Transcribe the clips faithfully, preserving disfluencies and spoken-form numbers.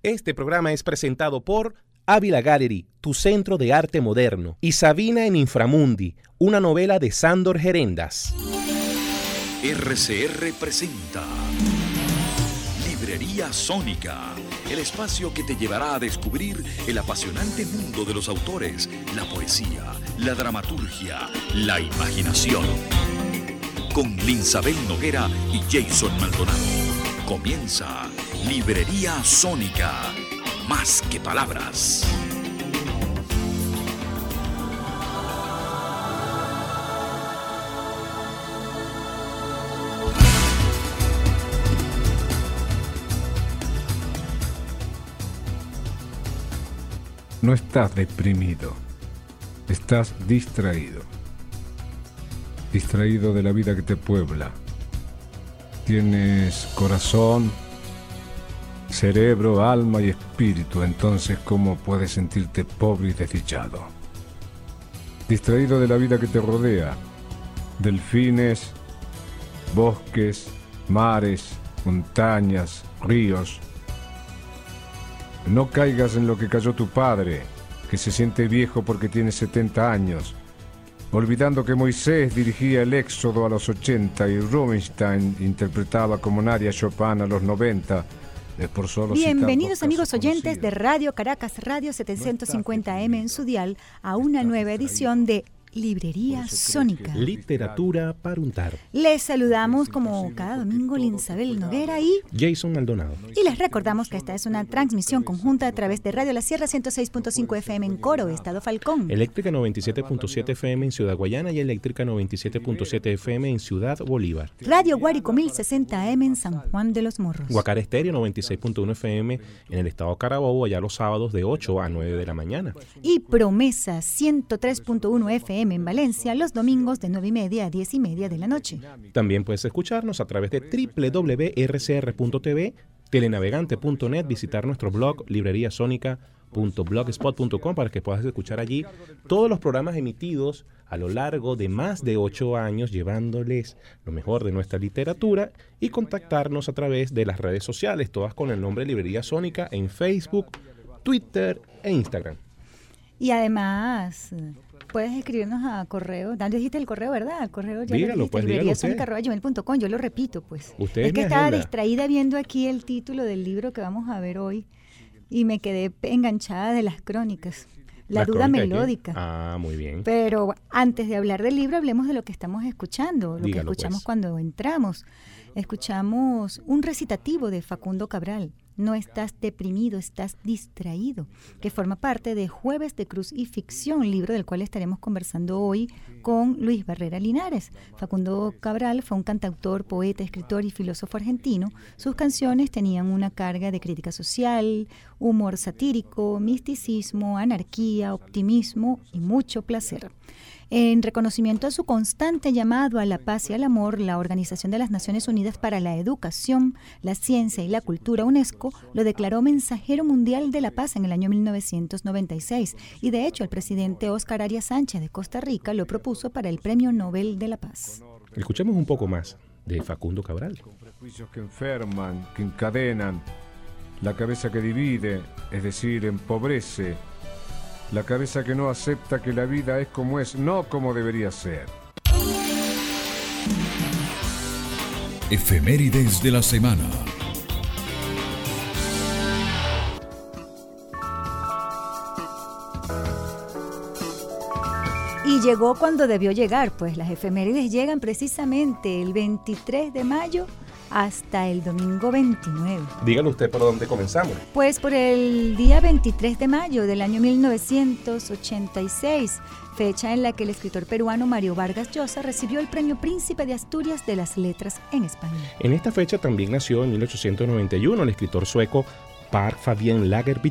Este programa es presentado por Ávila Gallery, tu centro de arte moderno, y Sabina en Inframundi, una novela de Sándor Gerendas. R C R presenta Librería Sónica, el espacio que te llevará a descubrir el apasionante mundo de los autores, la poesía, la dramaturgia, la imaginación. Con Linsabel Noguera y Jason Maldonado. Comienza Librería Sónica, más que palabras. No estás deprimido, estás distraído. Distraído de la vida que te puebla. Tienes corazón, cerebro, alma y espíritu, entonces ¿cómo puedes sentirte pobre y desdichado? Distraído de la vida que te rodea, delfines, bosques, mares, montañas, ríos. No caigas en lo que cayó tu padre, que se siente viejo porque tiene setenta años, olvidando que Moisés dirigía el Éxodo a los ochenta y Rubinstein interpretaba como Nadia Chopin a los noventa. Por solo Bienvenidos amigos oyentes de Radio Caracas Radio setecientos cincuenta eme en su dial a una nueva edición de Librería Sónica. Literatura para untar. Les saludamos como cada domingo Linsabel Noguera y Jason Maldonado. Y les recordamos que esta es una transmisión conjunta a través de Radio La Sierra ciento seis punto cinco efe eme en Coro, Estado Falcón. Eléctrica noventa y siete punto siete efe eme en Ciudad Guayana y Eléctrica noventa y siete punto siete efe eme en Ciudad Bolívar. Radio Guárico mil sesenta eme en San Juan de los Morros. Guacara Estéreo noventa y seis punto uno efe eme en el Estado Carabobo, allá los sábados de ocho a nueve de la mañana. Y Promesa ciento tres punto uno efe eme en Valencia los domingos de nueve y media a diez y media de la noche. También puedes escucharnos a través de doble u doble u doble u punto r c r punto t v, telenavegante punto net, visitar nuestro blog libreriasónica punto blogspot punto com para que puedas escuchar allí todos los programas emitidos a lo largo de más de ocho años, llevándoles lo mejor de nuestra literatura, y contactarnos a través de las redes sociales, todas con el nombre Librería Sónica en Facebook, Twitter e Instagram. Y además puedes escribirnos a correo. ¿Dónde dijiste el correo, verdad? El correo ya dígalo, lo dijiste, pues, librería sónica arroba gmail punto com. Yo lo repito, pues. Usted es que me estaba agenda. distraída viendo aquí el título del libro que vamos a ver hoy y me quedé enganchada de las crónicas. La ¿Las duda crónicas de qué? melódica. Ah, muy bien. Pero antes de hablar del libro, hablemos de lo que estamos escuchando, lo Dígalo, que escuchamos pues. cuando entramos. Escuchamos un recitativo de Facundo Cabral, No estás deprimido, estás distraído, que forma parte de Jueves de Cruz y Ficción, libro del cual estaremos conversando hoy con Luis Barrera Linares. Facundo Cabral fue un cantautor, poeta, escritor y filósofo argentino. Sus canciones tenían una carga de crítica social, humor satírico, misticismo, anarquía, optimismo y mucho placer. En reconocimiento a su constante llamado a la paz y al amor, la Organización de las Naciones Unidas para la Educación, la Ciencia y la Cultura, UNESCO, lo declaró Mensajero Mundial de la Paz en el año mil novecientos noventa y seis, y de hecho el presidente Óscar Arias Sánchez de Costa Rica lo propuso para el Premio Nobel de la Paz. Escuchemos un poco más de Facundo Cabral. Con prejuicios que enferman, que encadenan, la cabeza que divide, es decir, empobrece. La cabeza que no acepta que la vida es como es, no como debería ser. Efemérides de la semana. Y llegó cuando debió llegar, pues las efemérides llegan precisamente el veintitrés de mayo hasta el domingo veintinueve. Dígalo usted por dónde comenzamos. Pues por el día veintitrés de mayo del año mil novecientos ochenta y seis, fecha en la que el escritor peruano Mario Vargas Llosa recibió el Premio Príncipe de Asturias de las Letras en España. En esta fecha también nació en mil ochocientos noventa y uno el escritor sueco Pär Fabian Lagervitz,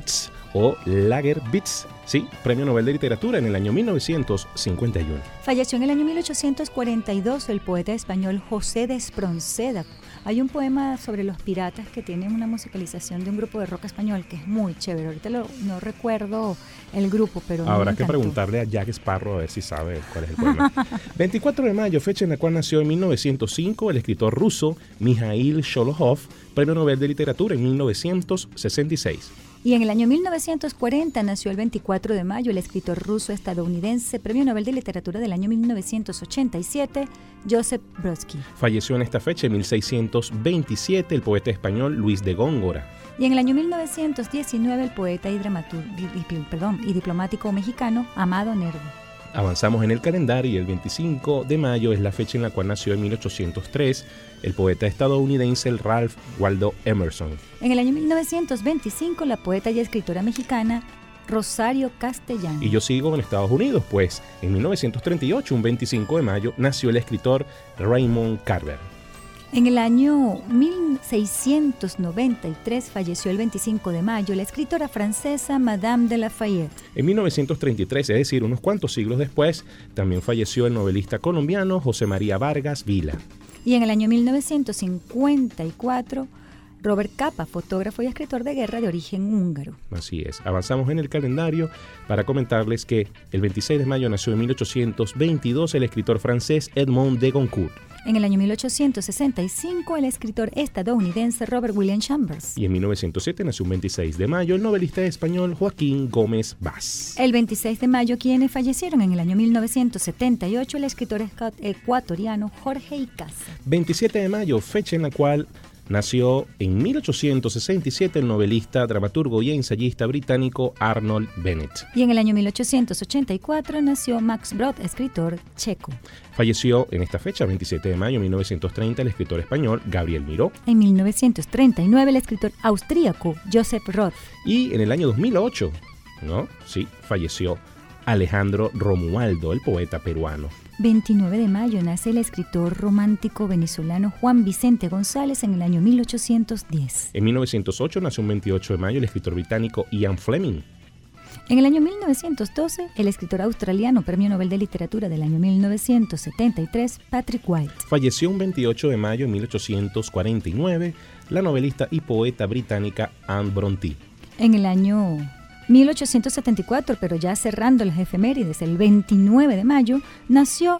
o Lager Beats, sí, Premio Nobel de Literatura en el año mil novecientos cincuenta y uno. Falleció en el año mil ochocientos cuarenta y dos el poeta español José de Espronceda. Hay un poema sobre los piratas que tiene una musicalización de un grupo de rock español que es muy chévere. Ahorita lo, no recuerdo el grupo, pero habrá me que encantó. Preguntarle a Jack Sparrow a ver si sabe cuál es el poema. veinticuatro de mayo, fecha en la cual nació en mil novecientos cinco el escritor ruso Mikhail Sholokhov, Premio Nobel de Literatura en mil novecientos sesenta y seis. Y en el año mil novecientos cuarenta nació el veinticuatro de mayo el escritor ruso-estadounidense, Premio Nobel de Literatura del año mil novecientos ochenta y siete, Joseph Brodsky. Falleció en esta fecha, en mil seiscientos veintisiete, el poeta español Luis de Góngora. Y en el año mil novecientos diecinueve el poeta y, dramatur- y, y- perdón, y diplomático mexicano Amado Nervo. Avanzamos en el calendario y el veinticinco de mayo es la fecha en la cual nació en mil ochocientos tres el poeta estadounidense el Ralph Waldo Emerson. En el año mil novecientos veinticinco la poeta y escritora mexicana Rosario Castellano. Y yo sigo en Estados Unidos, pues en mil novecientos treinta y ocho, un veinticinco de mayo, nació el escritor Raymond Carver. En el año mil seiscientos noventa y tres falleció el veinticinco de mayo la escritora francesa Madame de Lafayette. En mil novecientos treinta y tres, es decir, unos cuantos siglos después, también falleció el novelista colombiano José María Vargas Vila. Y en el año mil novecientos cincuenta y cuatro, Robert Capa, fotógrafo y escritor de guerra de origen húngaro. Así es. Avanzamos en el calendario para comentarles que el veintiséis de mayo nació en mil ochocientos veintidós el escritor francés Edmond de Goncourt. En el año mil ochocientos sesenta y cinco, el escritor estadounidense Robert William Chambers. Y en mil novecientos siete nació un veintiséis de mayo el novelista español Joaquín Gómez Vaz. El veintiséis de mayo, quienes fallecieron en el año mil novecientos setenta y ocho, el escritor esca- ecuatoriano Jorge Icaza. veintisiete de mayo, fecha en la cual nació en mil ochocientos sesenta y siete el novelista, dramaturgo y ensayista británico Arnold Bennett. Y en el año mil ochocientos ochenta y cuatro nació Max Brod, escritor checo. Falleció en esta fecha, veintisiete de mayo de mil novecientos treinta, el escritor español Gabriel Miró. En mil novecientos treinta y nueve, el escritor austríaco Joseph Roth. Y en el año dos mil ocho, ¿no? Sí, falleció Alejandro Romualdo, el poeta peruano. veintinueve de mayo nace el escritor romántico venezolano Juan Vicente González en el año mil ochocientos diez. En mil novecientos ocho nació un veintiocho de mayo el escritor británico Ian Fleming. En el año mil novecientos doce, el escritor australiano, Premio Nobel de Literatura del año mil novecientos setenta y tres, Patrick White. Falleció un veintiocho de mayo de mil ochocientos cuarenta y nueve la novelista y poeta británica Anne Brontë. En el año mil ochocientos setenta y cuatro, pero ya cerrando las efemérides, el veintinueve de mayo, nació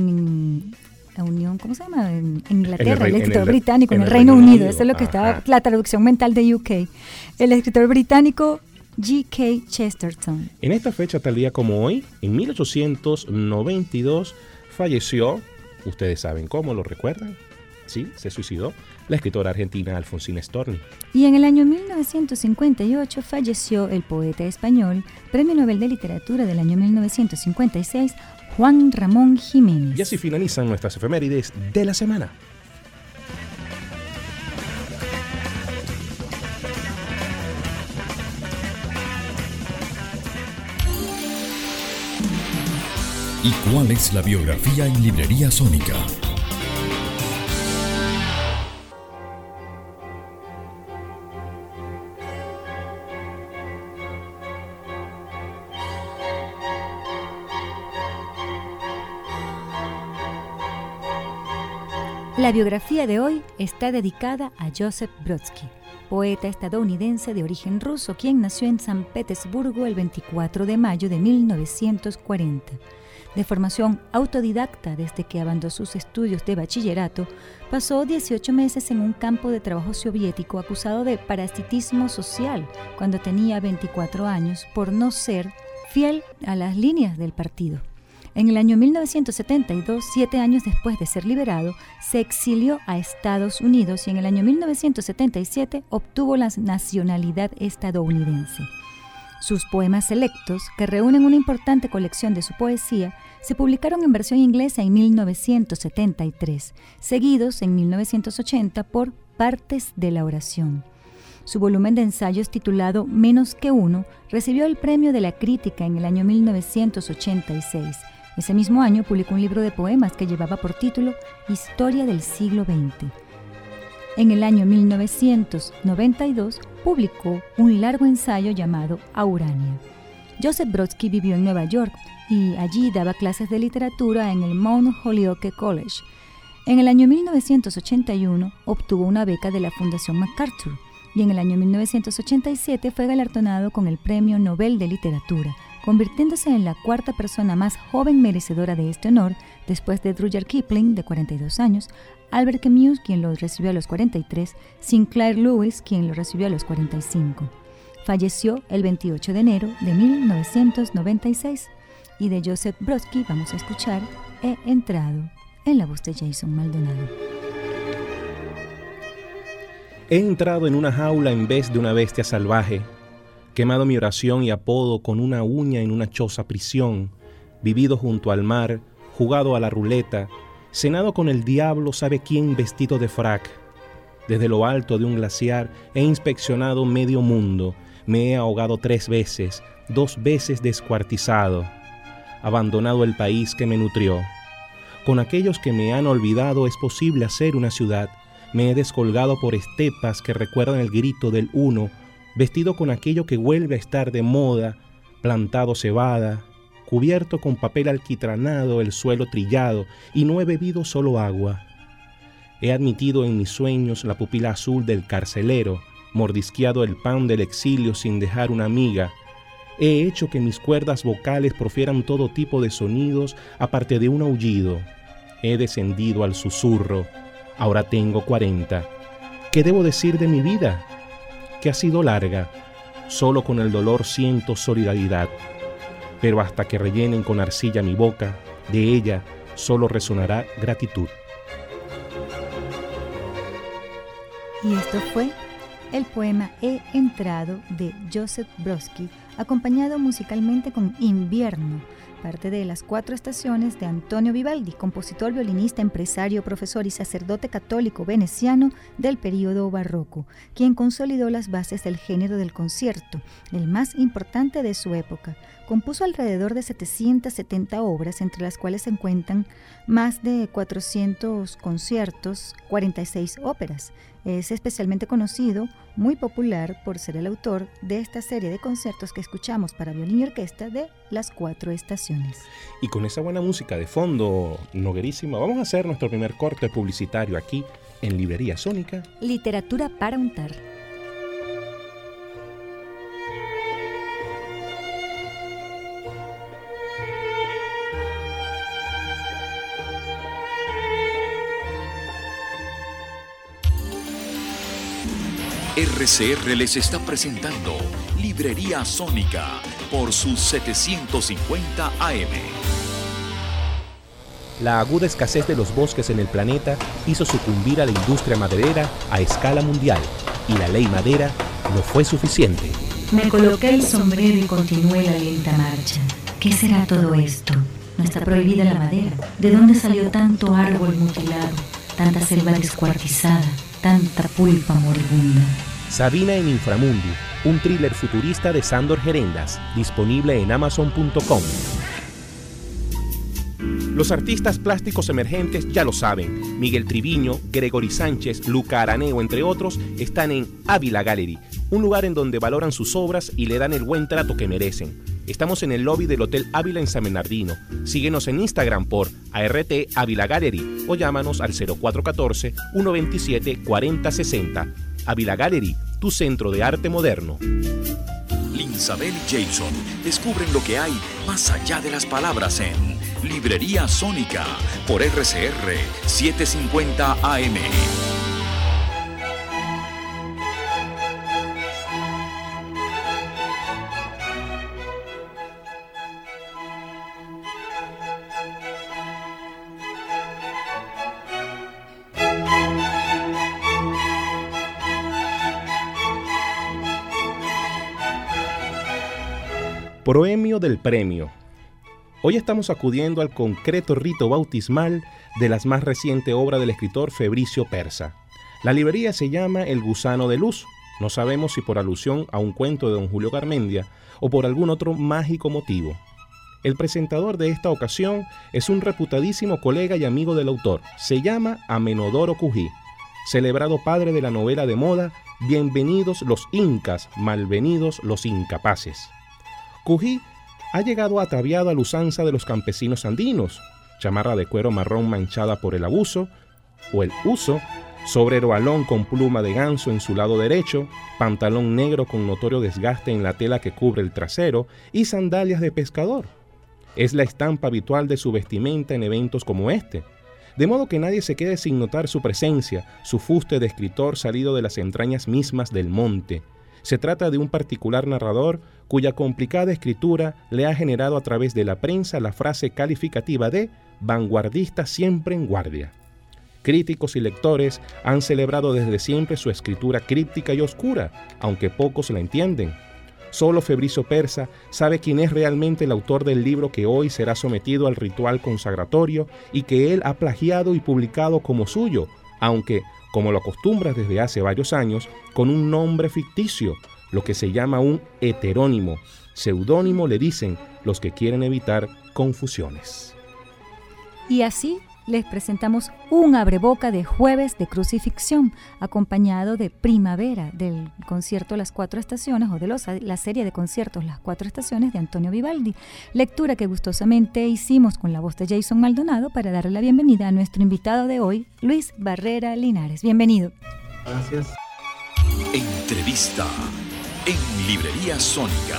en la Unión, ¿cómo se llama? En Inglaterra, En el el, Rey- escritor en el- británico, en, en el el Reino Reino Unido. Unido. Eso es lo que Ajá. está, la traducción mental de U K. El escritor británico G K Chesterton. En esta fecha, tal día como hoy, en mil ochocientos noventa y dos, falleció, ustedes saben cómo, ¿lo recuerdan? Sí, se suicidó, la escritora argentina Alfonsina Storni. Y en el año mil novecientos cincuenta y ocho falleció el poeta español, Premio Nobel de Literatura del año mil novecientos cincuenta y seis, Juan Ramón Jiménez. Y así finalizan nuestras efemérides de la semana. ¿Y cuál es la biografía en Librería Sónica? La biografía de hoy está dedicada a Joseph Brodsky, poeta estadounidense de origen ruso, quien nació en San Petersburgo el veinticuatro de mayo de mil novecientos cuarenta. De formación autodidacta desde que abandonó sus estudios de bachillerato, pasó dieciocho meses en un campo de trabajo soviético acusado de parasitismo social cuando tenía veinticuatro años por no ser fiel a las líneas del partido. En el año mil novecientos setenta y dos, siete años después de ser liberado, se exilió a Estados Unidos y en el año mil novecientos setenta y siete obtuvo la nacionalidad estadounidense. Sus poemas selectos, que reúnen una importante colección de su poesía, se publicaron en versión inglesa en mil novecientos setenta y tres, seguidos en mil novecientos ochenta por Partes de la oración. Su volumen de ensayos titulado Menos que uno recibió el Premio de la Crítica en el año mil novecientos ochenta y seis. Ese mismo año publicó un libro de poemas que llevaba por título Historia del siglo veinte. En el año mil novecientos noventa y dos publicó un largo ensayo llamado A Urania. Joseph Brodsky vivió en Nueva York y allí daba clases de literatura en el Mount Holyoke College. En el año mil novecientos ochenta y uno obtuvo una beca de la Fundación MacArthur y en el año mil novecientos ochenta y siete fue galardonado con el Premio Nobel de Literatura, convirtiéndose en la cuarta persona más joven merecedora de este honor, después de Rudyard Kipling, de cuarenta y dos años, Albert Camus, quien lo recibió a los cuarenta y tres, Sinclair Lewis, quien lo recibió a los cuarenta y cinco. Falleció el veintiocho de enero de mil novecientos noventa y seis, y de Joseph Brodsky vamos a escuchar He entrado, en la voz de Jason Maldonado. He entrado en una jaula en vez de una bestia salvaje, quemado mi oración y apodo con una uña en una choza prisión, vivido junto al mar, jugado a la ruleta, cenado con el diablo sabe quién vestido de frac. Desde lo alto de un glaciar he inspeccionado medio mundo, me he ahogado tres veces, dos veces descuartizado, abandonado el país que me nutrió. Con aquellos que me han olvidado es posible hacer una ciudad. Me he descolgado por estepas que recuerdan el grito del uno, vestido con aquello que vuelve a estar de moda, plantado cebada, cubierto con papel alquitranado el suelo trillado, y no he bebido solo agua. He admitido en mis sueños la pupila azul del carcelero, mordisqueado el pan del exilio sin dejar una miga. He hecho que mis cuerdas vocales profieran todo tipo de sonidos aparte de un aullido. He descendido al susurro. Ahora tengo cuarenta. ¿Qué debo decir de mi vida? Que ha sido larga. Solo con el dolor siento solidaridad. Pero hasta que rellenen con arcilla mi boca, de ella solo resonará gratitud. Y esto fue el poema He entrado de Joseph Brodsky, acompañado musicalmente con Invierno, parte de las cuatro estaciones de Antonio Vivaldi, compositor, violinista, empresario, profesor y sacerdote católico veneciano del período barroco, quien consolidó las bases del género del concierto, el más importante de su época. Compuso alrededor de setecientas setenta obras, entre las cuales se encuentran más de cuatrocientos conciertos, cuarenta y seis óperas. Es especialmente conocido, muy popular, por ser el autor de esta serie de conciertos que escuchamos para violín y orquesta de Las Cuatro Estaciones. Y con esa buena música de fondo, noguerísima, vamos a hacer nuestro primer corte publicitario aquí en Librería Sónica. Literatura para untar. R C R les está presentando Librería Sónica por sus setecientos cincuenta A M. La aguda escasez de los bosques en el planeta hizo sucumbir a la industria maderera a escala mundial, y la ley madera no fue suficiente. Me coloqué el sombrero y continué la lenta marcha. ¿Qué será todo esto? ¿No está prohibida la madera? ¿De dónde salió tanto árbol mutilado, tanta selva descuartizada, tanta pulpa moribunda? Sabina en Inframundi, un thriller futurista de Sándor Gerendas, disponible en amazon punto com. Los artistas plásticos emergentes ya lo saben. Miguel Triviño, Gregory Sánchez, Luca Araneo, entre otros, están en Ávila Gallery, un lugar en donde valoran sus obras y le dan el buen trato que merecen. Estamos en el lobby del Hotel Ávila en San Bernardino. Síguenos en Instagram por A R T Ávila Gallery o llámanos al cero cuatro uno cuatro, uno dos siete, cuatro cero seis cero. Ávila Gallery, tu centro de arte moderno. Linsabel y Jason descubren lo que hay más allá de las palabras en Librería Sónica por R C R setecientos cincuenta A M. Proemio del premio. Hoy estamos acudiendo al concreto rito bautismal de la más reciente obra del escritor Fabricio Persa. La librería se llama El Gusano de Luz. No sabemos si por alusión a un cuento de don Julio Garmendia o por algún otro mágico motivo. El presentador de esta ocasión es un reputadísimo colega y amigo del autor. Se llama Amenodoro Cují. celebrado padre de la novela de moda, bienvenidos los incas, malvenidos los incapaces. Cují ha llegado ataviado a la usanza de los campesinos andinos, chamarra de cuero marrón manchada por el abuso o el uso, sombrero alón con pluma de ganso en su lado derecho, pantalón negro con notorio desgaste en la tela que cubre el trasero y sandalias de pescador. Es la estampa habitual de su vestimenta en eventos como este, de modo que nadie se quede sin notar su presencia, su fuste de escritor salido de las entrañas mismas del monte. Se trata de un particular narrador cuya complicada escritura le ha generado a través de la prensa la frase calificativa de vanguardista siempre en guardia. Críticos y lectores han celebrado desde siempre su escritura críptica y oscura, aunque pocos la entienden. Solo Febrizio Persa sabe quién es realmente el autor del libro que hoy será sometido al ritual consagratorio y que él ha plagiado y publicado como suyo, aunque, como lo acostumbra desde hace varios años, con un nombre ficticio, lo que se llama un heterónimo. Seudónimo le dicen los que quieren evitar confusiones. Y así les presentamos un abreboca de Jueves de Crucifixión, acompañado de Primavera, del concierto Las Cuatro Estaciones, o de los, la serie de conciertos Las Cuatro Estaciones de Antonio Vivaldi, lectura que gustosamente hicimos con la voz de Jason Maldonado para darle la bienvenida a nuestro invitado de hoy, Luis Barrera Linares. Bienvenido. Gracias. Entrevista en Librería Sónica.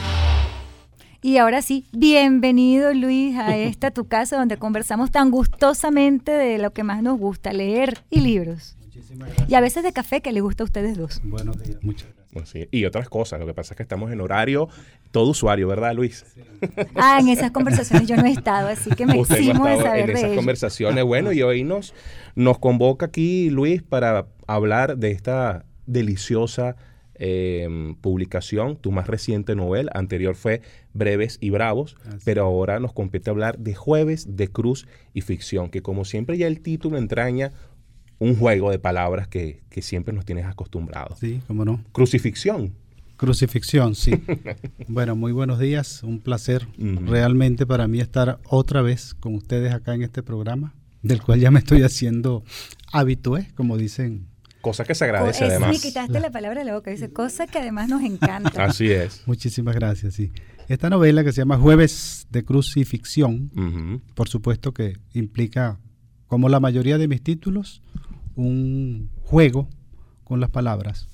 Y ahora sí, bienvenido Luis a esta tu casa donde conversamos tan gustosamente de lo que más nos gusta, leer y libros. Muchísimas gracias. Y a veces de café, que le gusta a ustedes dos. Buenos días, muchas gracias. Bueno, sí, y otras cosas, lo que pasa es que estamos en horario todo usuario, ¿verdad, Luis? Ah, en esas conversaciones yo no he estado, así que me Usted no eximo ha de estado saber en de esas ello. conversaciones. Bueno, y hoy nos, nos convoca aquí Luis para hablar de esta deliciosa eh, publicación, tu más reciente novela. Anterior fue Breves y Bravos, Así. pero ahora nos compete hablar de Jueves de Cruz y Ficción, que como siempre ya el título entraña un juego de palabras que, que siempre nos tienes acostumbrados. Sí, cómo no. Crucifixión. Crucifixión, sí. Bueno, muy buenos días, un placer Ujú. realmente para mí estar otra vez con ustedes acá en este programa, del cual ya me estoy haciendo habitué, como dicen. Cosa que se agradece Es, además. me quitaste la palabra de la boca, dice, cosa que además nos encanta. Así es. Muchísimas gracias, sí. Esta novela que se llama Jueves de Crucifixión, Ujú. por supuesto que implica, como la mayoría de mis títulos, un juego con las palabras.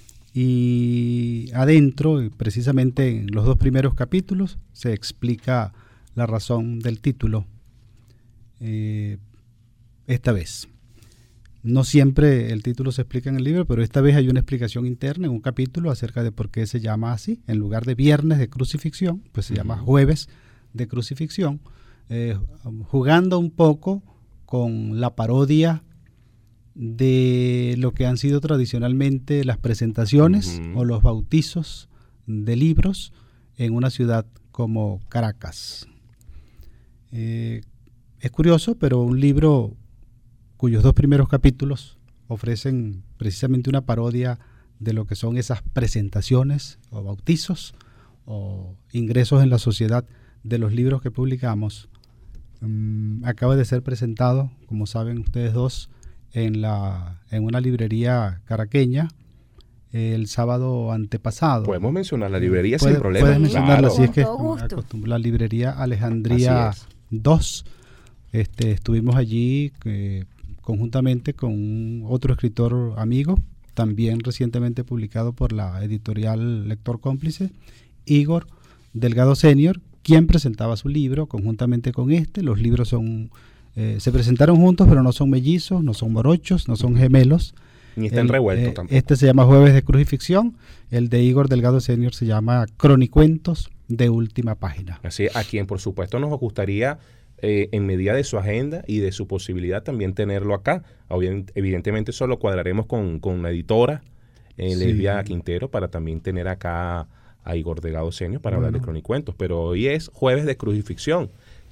Y adentro, precisamente en los dos primeros capítulos, se explica la razón del título. Eh, esta vez. No siempre el título se explica en el libro, pero esta vez hay una explicación interna en un capítulo acerca de por qué se llama así. En lugar de Viernes de Crucifixión, pues se Ujú. llama Jueves de Crucifixión, eh, jugando un poco con la parodia de lo que han sido tradicionalmente las presentaciones Ujú. o los bautizos de libros en una ciudad como Caracas. Eh, es curioso, pero un libro cuyos dos primeros capítulos ofrecen precisamente una parodia de lo que son esas presentaciones o bautizos o ingresos en la sociedad de los libros que publicamos, um, acaba de ser presentado, como saben ustedes dos, en, la, en una librería caraqueña el sábado antepasado. Podemos mencionar la librería Puede- sin problema. Puedes mencionarla, Claro. así es que Con todo gusto. acostum- la librería Alejandría Así es. dos. Este, estuvimos allí eh, conjuntamente con un otro escritor amigo, también recientemente publicado por la editorial Lector Cómplice, Igor Delgado Senior, quien presentaba su libro conjuntamente con este. Los libros son eh, se presentaron juntos, pero no son mellizos, no son morochos, no son gemelos. Ni están El, revueltos eh, tampoco. Este se llama Jueves de Crucifixión, el de Igor Delgado Senior se llama Cronicuentos de Última Página. Así, a quien por supuesto nos gustaría, eh, en medida de su agenda y de su posibilidad, también tenerlo acá. Obvien- Evidentemente eso lo cuadraremos con, con la editora, eh, Sí. Lesbia Quintero, para también tener acá a Igor Delgado Senior para hablar de Bueno. Cronicuentos. Pero hoy es Jueves de Crucifixión,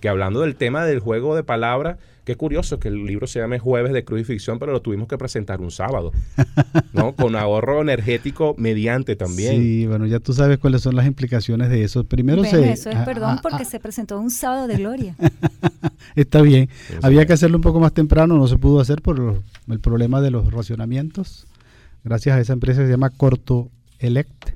que hablando del tema del juego de palabras, qué curioso que el libro se llame Jueves de Cruz y Ficción, pero lo tuvimos que presentar un sábado, ¿no? Con ahorro energético mediante también. Sí, bueno, ya tú sabes cuáles son las implicaciones de eso. Primero bueno, se... eso es ah, perdón ah, porque ah, se presentó un sábado de gloria. Está bien. Sí, Había sí. que hacerlo un poco más temprano, no se pudo hacer por los- el problema de los racionamientos. Gracias a esa empresa que se llama Corto Elect.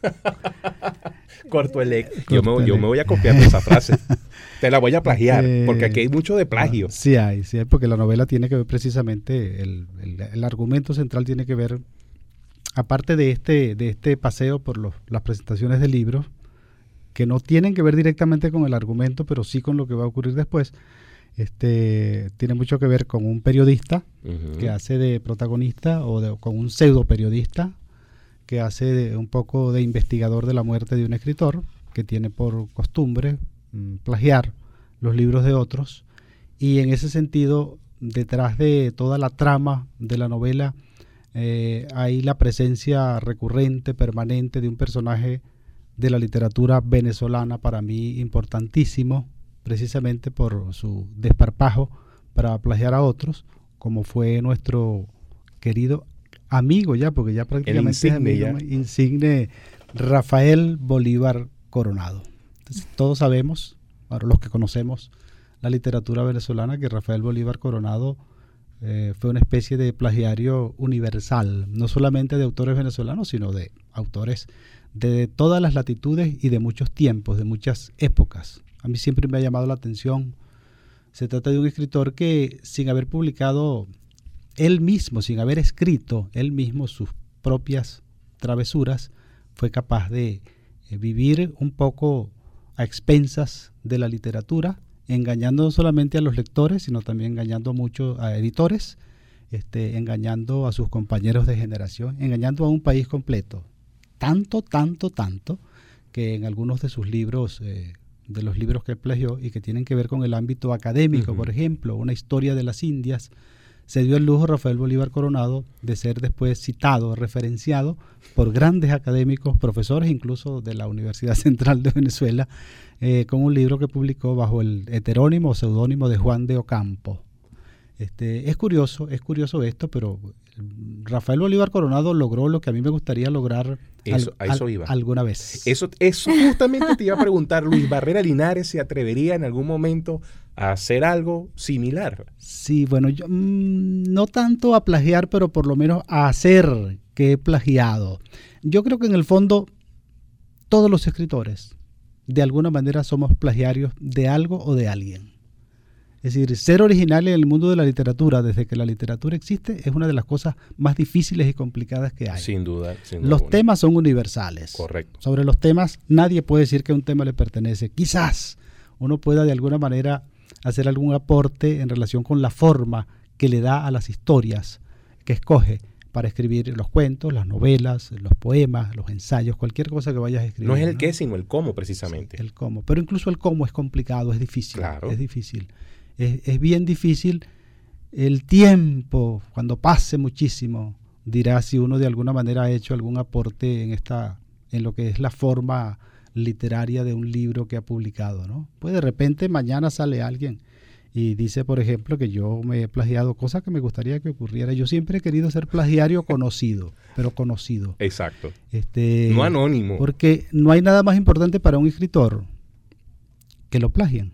Corto elect. Yo, me, yo Corto me voy a copiar de esa frase. Te la voy a plagiar, Eh, porque aquí hay mucho de plagio. Ah, sí hay, sí hay, porque la novela tiene que ver precisamente, el, el- el argumento central tiene que ver, aparte de este, de este paseo por los- las presentaciones de libros, que no tienen que ver directamente con el argumento, pero sí con lo que va a ocurrir después, este, tiene mucho que ver con un periodista Ujú. que hace de protagonista o de- con un pseudo periodista que hace de- un poco de investigador de la muerte de un escritor que tiene por costumbre mm, plagiar los libros de otros, y en ese sentido detrás de toda la trama de la novela eh, hay la presencia recurrente, permanente de un personaje de la literatura venezolana para mí importantísimo, precisamente por su desparpajo para plagiar a otros, como fue nuestro querido amigo ya, porque ya prácticamente es insigne amigo, ya. insigne Rafael Bolívar Coronado. Entonces, todos sabemos, para los que conocemos la literatura venezolana, que Rafael Bolívar Coronado eh, fue una especie de plagiario universal, no solamente de autores venezolanos, sino de autores de todas las latitudes y de muchos tiempos, de muchas épocas. A mí siempre me ha llamado la atención. Se trata de un escritor que, sin haber publicado él mismo, sin haber escrito él mismo sus propias travesuras, fue capaz de eh, vivir un poco a expensas de la literatura, engañando no solamente a los lectores, sino también engañando mucho a editores, este, engañando a sus compañeros de generación, engañando a un país completo. Tanto, tanto, tanto, que en algunos de sus libros, eh, de los libros que él plagió y que tienen que ver con el ámbito académico, Ujú. por ejemplo, una historia de las Indias, se dio el lujo Rafael Bolívar Coronado de ser después citado, referenciado por grandes académicos, profesores incluso de la Universidad Central de Venezuela, eh, con un libro que publicó bajo el heterónimo o seudónimo de Juan de Ocampo. Este, es curioso, es curioso esto, pero Rafael Bolívar Coronado logró lo que a mí me gustaría lograr Eso- al- a eso al- iba. alguna vez. Eso, eso justamente te iba a preguntar, Luis Barrera Linares se atrevería en algún momento a hacer algo similar. Sí, bueno, yo mm, no tanto a plagiar, pero por lo menos a hacer que he plagiado. Yo creo que en el fondo todos los escritores de alguna manera somos plagiarios de algo o de alguien. Es decir, ser original en el mundo de la literatura, desde que la literatura existe, es una de las cosas más difíciles y complicadas que hay. Sin duda. Sin duda Los alguna. temas son universales. Correcto. Sobre los temas, nadie puede decir que a un tema le pertenece. Quizás uno pueda de alguna manera hacer algún aporte en relación con la forma que le da a las historias que escoge para escribir los cuentos, las novelas, los poemas, los ensayos, cualquier cosa que vayas a escribir. No es el qué, sino el cómo, precisamente. El cómo. Pero incluso el cómo es complicado, es difícil. Claro. Es difícil. Es, es bien difícil. El tiempo, cuando pase muchísimo, dirá si uno de alguna manera ha hecho algún aporte en esta, en lo que es la forma literaria de un libro que ha publicado, ¿no? Pues de repente mañana sale alguien y dice, por ejemplo, que yo me he plagiado, cosa que me gustaría que ocurriera. Yo siempre he querido ser plagiario conocido, pero conocido. Exacto. Este, No anónimo. Porque no hay nada más importante para un escritor que lo plagien.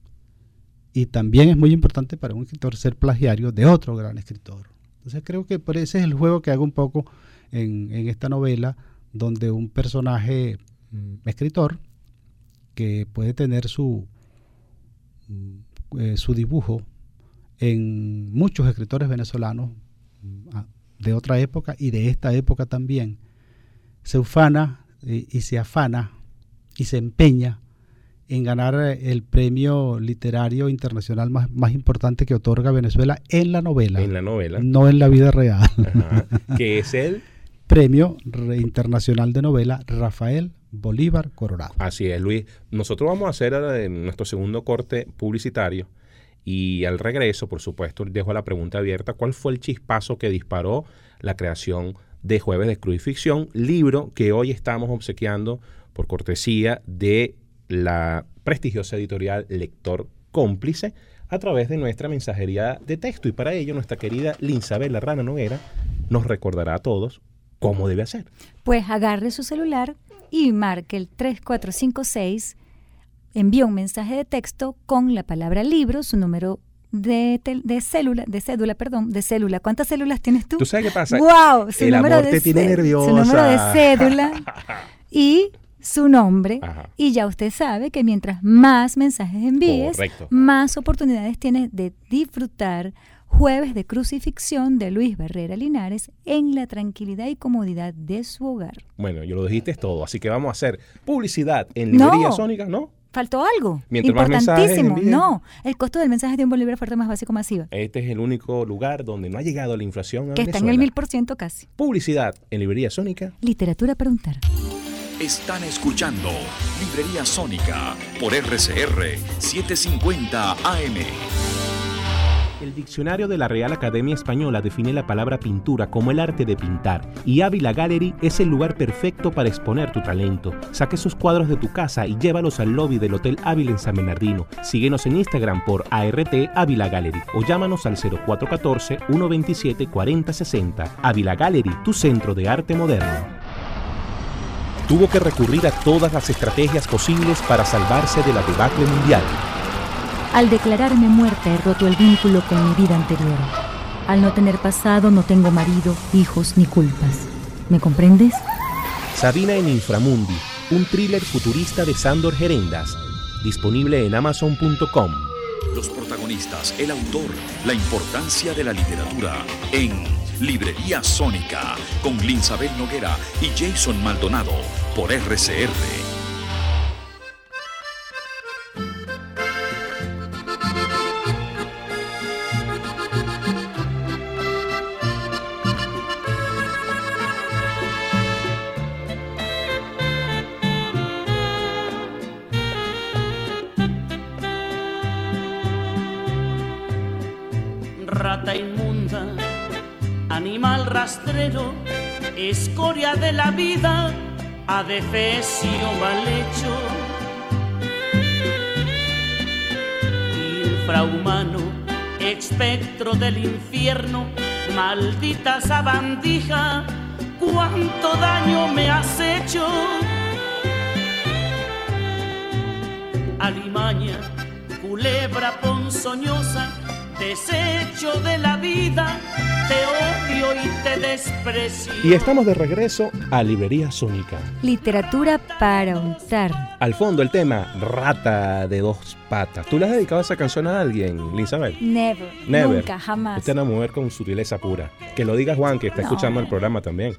Y también es muy importante para un escritor ser plagiario de otro gran escritor. Entonces creo que por ese es el juego que hago un poco en, en esta novela, donde un personaje mm, escritor que puede tener su, mm, eh, su dibujo en muchos escritores venezolanos mm, ah, de otra época y de esta época también, se ufana eh, y se afana y se empeña en ganar el premio literario internacional más, más importante que otorga Venezuela en la novela. En la novela. No en la vida real. Ajá. Que es el... Premio Re- Internacional de Novela Rafael Bolívar Coronado. Así es, Luis. Nosotros vamos a hacer eh, nuestro segundo corte publicitario y al regreso, por supuesto, dejo la pregunta abierta. ¿Cuál fue el chispazo que disparó la creación de Jueves de Cruz y Ficción? Libro que hoy estamos obsequiando por cortesía de la prestigiosa editorial Lector cómplice a través de nuestra mensajería de texto. Y para ello, nuestra querida Linsabel Rana Noguera nos recordará a todos cómo debe hacer. Pues agarre su celular y marque el tres cuatro cinco seis, envía un mensaje de texto con la palabra libro, su número de, tel, de célula, de cédula, perdón, de célula. ¿Cuántas células tienes tú? ¿Tú sabes qué pasa? ¡Wow! Su El número amor de te tiene cé- nerviosa. Su número de cédula y su nombre. Ajá. Y ya usted sabe que mientras más mensajes envíes, Correcto. más oportunidades tienes de disfrutar Jueves de Crucifixión de Luis Barrera Linares en la tranquilidad y comodidad de su hogar. Bueno, yo lo dijiste todo, así que vamos a hacer publicidad en Librería No. Sónica, ¿no? ¿Faltó algo? Mientras más mensajes Importantísimo. envíen. No, el costo del mensaje de un bolívar fuerte más básico masiva, Este es el único lugar donde no ha llegado la inflación a que está en Venezuela. el mil por ciento casi. Publicidad en Librería Sónica. Literatura para untar. Están escuchando Librería Sónica por R C R setecientos cincuenta A M. El diccionario de la Real Academia Española define la palabra pintura como el arte de pintar, y Ávila Gallery es el lugar perfecto para exponer tu talento. Saque sus cuadros de tu casa y llévalos al lobby del Hotel Ávila en San Bernardino. Síguenos en Instagram por A R T Ávila Gallery o llámanos al cero cuatro uno cuatro, uno dos siete, cuatro cero seis cero. Ávila Gallery, tu centro de arte moderno. Tuvo que recurrir a todas las estrategias posibles para salvarse de la debacle mundial. Al declararme muerta he roto el vínculo con mi vida anterior. Al no tener pasado no tengo marido, hijos ni culpas. ¿Me comprendes? Sabina en Inframundi, un thriller futurista de Sándor Gerendas, disponible en amazon punto com. Los protagonistas, el autor, la importancia de la literatura en Librería Sónica con Linsabel Noguera y Jason Maldonado por R C R. Rata inmunda, animal rastrero, escoria de la vida, adefesio mal hecho. Infrahumano, espectro del infierno, maldita sabandija, cuánto daño me has hecho. Alimaña, culebra ponzoñosa, desecho de la vida, te odio y te desprecio. Y estamos de regreso a Librería Sónica. Literatura para untar. Al fondo el tema Rata de dos patas. ¿Tú le has dedicado esa canción a alguien, Linsabel? Never, Never. nunca, jamás. Esta es una mujer con sutileza pura. Que lo diga Juan, que está No. escuchando el programa también.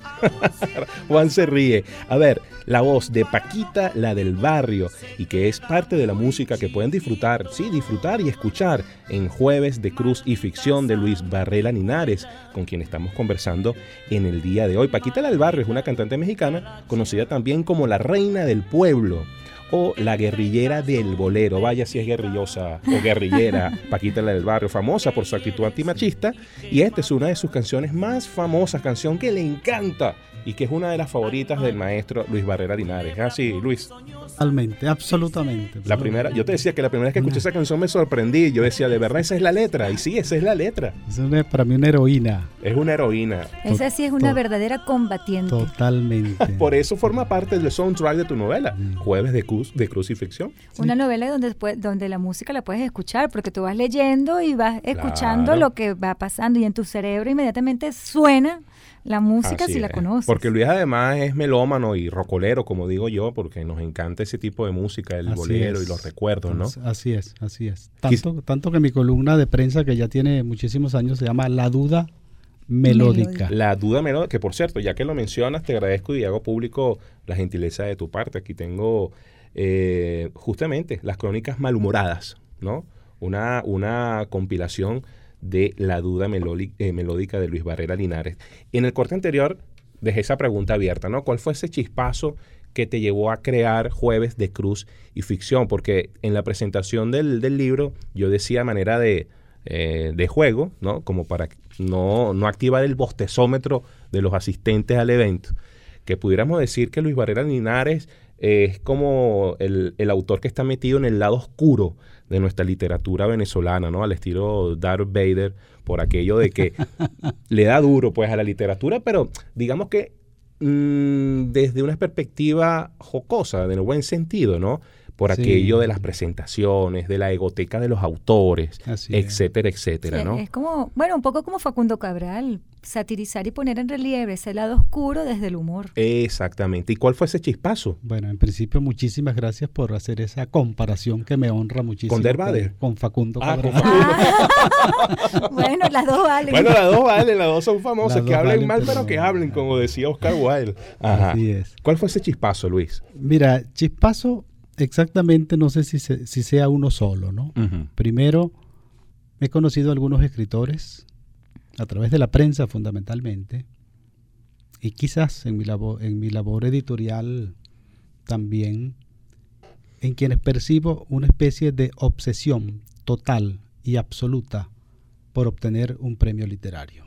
Juan se ríe. A ver, la voz de Paquita, la del barrio, y que es parte de la música que pueden disfrutar, sí, disfrutar y escuchar en Jueves de Cruz y Ficción de Luis Barrera Linares, con quien estamos conversando en el día de hoy. Paquita, la del barrio, es una cantante mexicana conocida también como la reina del pueblo o la guerrillera del bolero. Vaya si es guerrillosa o guerrillera Paquita, la del barrio, famosa por su actitud antimachista, y esta es una de sus canciones más famosas, canción que le encanta y que es una de las favoritas del maestro Luis Barrera Linares. Ah, sí, Luis. Totalmente, absolutamente. La primera, yo te decía que la primera vez que escuché esa canción me sorprendí. Yo decía, de verdad, esa es la letra. Y sí, esa es la letra. Es una, para mí una heroína. Es una heroína. Esa sí es una To- verdadera combatiente. Totalmente. Por eso forma parte del soundtrack de tu novela, Jueves de, Cruz, de Crucifixión. Una novela donde, después- donde la música la puedes escuchar, porque tú vas leyendo y vas escuchando Claro. lo que va pasando, y en tu cerebro inmediatamente suena la música Así si la es. conoces. Porque Luis además es melómano y rocolero, como digo yo, porque nos encanta ese tipo de música, el Así bolero es. y los recuerdos, ¿no? Así es, así es. Tanto, tanto que mi columna de prensa, que ya tiene muchísimos años, se llama La Duda Melódica. La duda melódica, que por cierto, ya que lo mencionas, te agradezco y hago público la gentileza de tu parte. Aquí tengo eh, justamente las crónicas malhumoradas, ¿no? Una, una compilación de La Duda melódi- eh, Melódica de Luis Barrera Linares. En el corte anterior dejé esa pregunta abierta, ¿no? ¿Cuál fue ese chispazo que te llevó a crear Jueves de Cruz y Ficción? Porque en la presentación del, del libro yo decía a manera de, eh, de juego, ¿no? Como para no, no activar el bostezómetro de los asistentes al evento, que pudiéramos decir que Luis Barrera Linares eh, es como el, el autor que está metido en el lado oscuro de nuestra literatura venezolana, ¿no? Al estilo Darth Vader, por aquello de que le da duro pues a la literatura, pero digamos que mmm, desde una perspectiva jocosa, en el buen sentido, ¿no? Por Sí. aquello de las presentaciones, de la egoteca de los autores, Así es. etcétera, etcétera, Sí, ¿no? es como, bueno, un poco como Facundo Cabral, satirizar y poner en relieve ese lado oscuro desde el humor. Exactamente. ¿Y cuál fue ese chispazo? Bueno, en principio, muchísimas gracias por hacer esa comparación que me honra muchísimo. ¿Con Darth Vader? Con, con Facundo Ah, Cabral. con Ah, bueno, las dos valen. Bueno, las dos valen, las dos son famosas. Las Que dos hablen valen, mal, pero- pero que hablen, como decía Oscar Wilde. Ajá. Así es. ¿Cuál fue ese chispazo, Luis? Mira, chispazo, exactamente no sé si, se- si sea uno solo, ¿no? Ujú. Primero, he conocido a algunos escritores, a través de la prensa fundamentalmente, y quizás en mi labor, en mi labor editorial también, en quienes percibo una especie de obsesión total y absoluta por obtener un premio literario.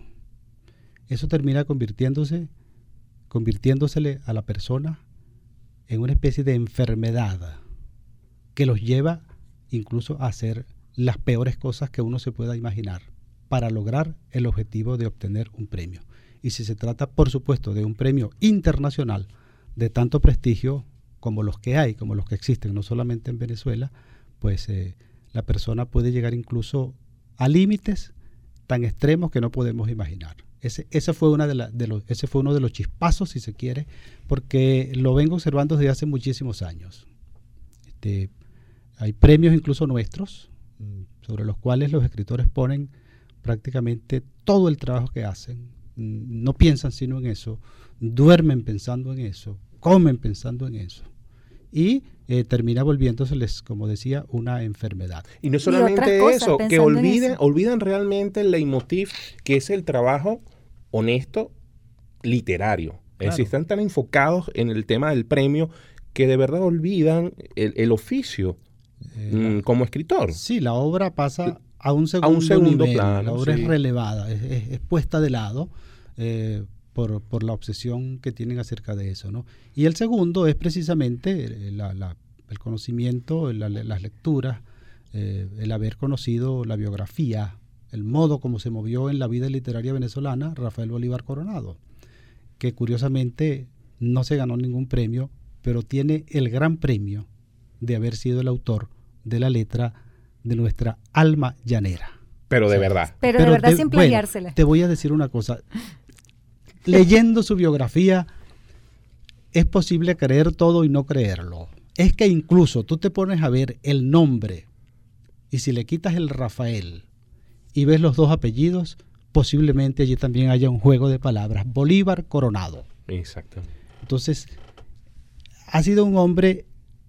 Eso termina convirtiéndose, convirtiéndosele a la persona en una especie de enfermedad que los lleva incluso a hacer las peores cosas que uno se pueda imaginar para lograr el objetivo de obtener un premio. Y si se trata, por supuesto, de un premio internacional de tanto prestigio como los que hay, como los que existen, no solamente en Venezuela, pues eh, la persona puede llegar incluso a límites tan extremos que no podemos imaginar. Ese, esa fue una de la, de los, ese fue uno de los chispazos, si se quiere, porque lo vengo observando desde hace muchísimos años. Este, hay premios incluso nuestros, sobre los cuales los escritores ponen prácticamente todo el trabajo que hacen. No piensan sino en eso, duermen pensando en eso, comen pensando en eso. Y eh, termina volviéndoseles, como decía, una enfermedad. Y no otras solamente cosas, eso, que pensando en olviden, eso. olvidan realmente el leitmotiv, que es el trabajo honesto literario. Es Claro. decir, están tan enfocados en el tema del premio que de verdad olvidan el, el oficio Eh, mm, como escritor. Sí, la obra pasa a un segundo, A un segundo nivel, plano, la obra sí. es relevada, es, es- es puesta de lado eh, por, por la obsesión que tienen acerca de eso, ¿no? Y el segundo es precisamente eh, la- la- el conocimiento, la- las lecturas, eh, el haber conocido la biografía, el modo como se movió en la vida literaria venezolana Rafael Bolívar Coronado, que curiosamente no se ganó ningún premio, pero tiene el gran premio de haber sido el autor de la letra de nuestra alma llanera. Pero de O sea, verdad. Pero, de verdad te- sin bueno, plagiársela. te voy a decir una cosa. Leyendo su biografía, es posible creer todo y no creerlo. Es que incluso tú te pones a ver el nombre y si le quitas el Rafael y ves los dos apellidos, posiblemente allí también haya un juego de palabras. Bolívar Coronado. Exactamente. Entonces, ha sido un hombre,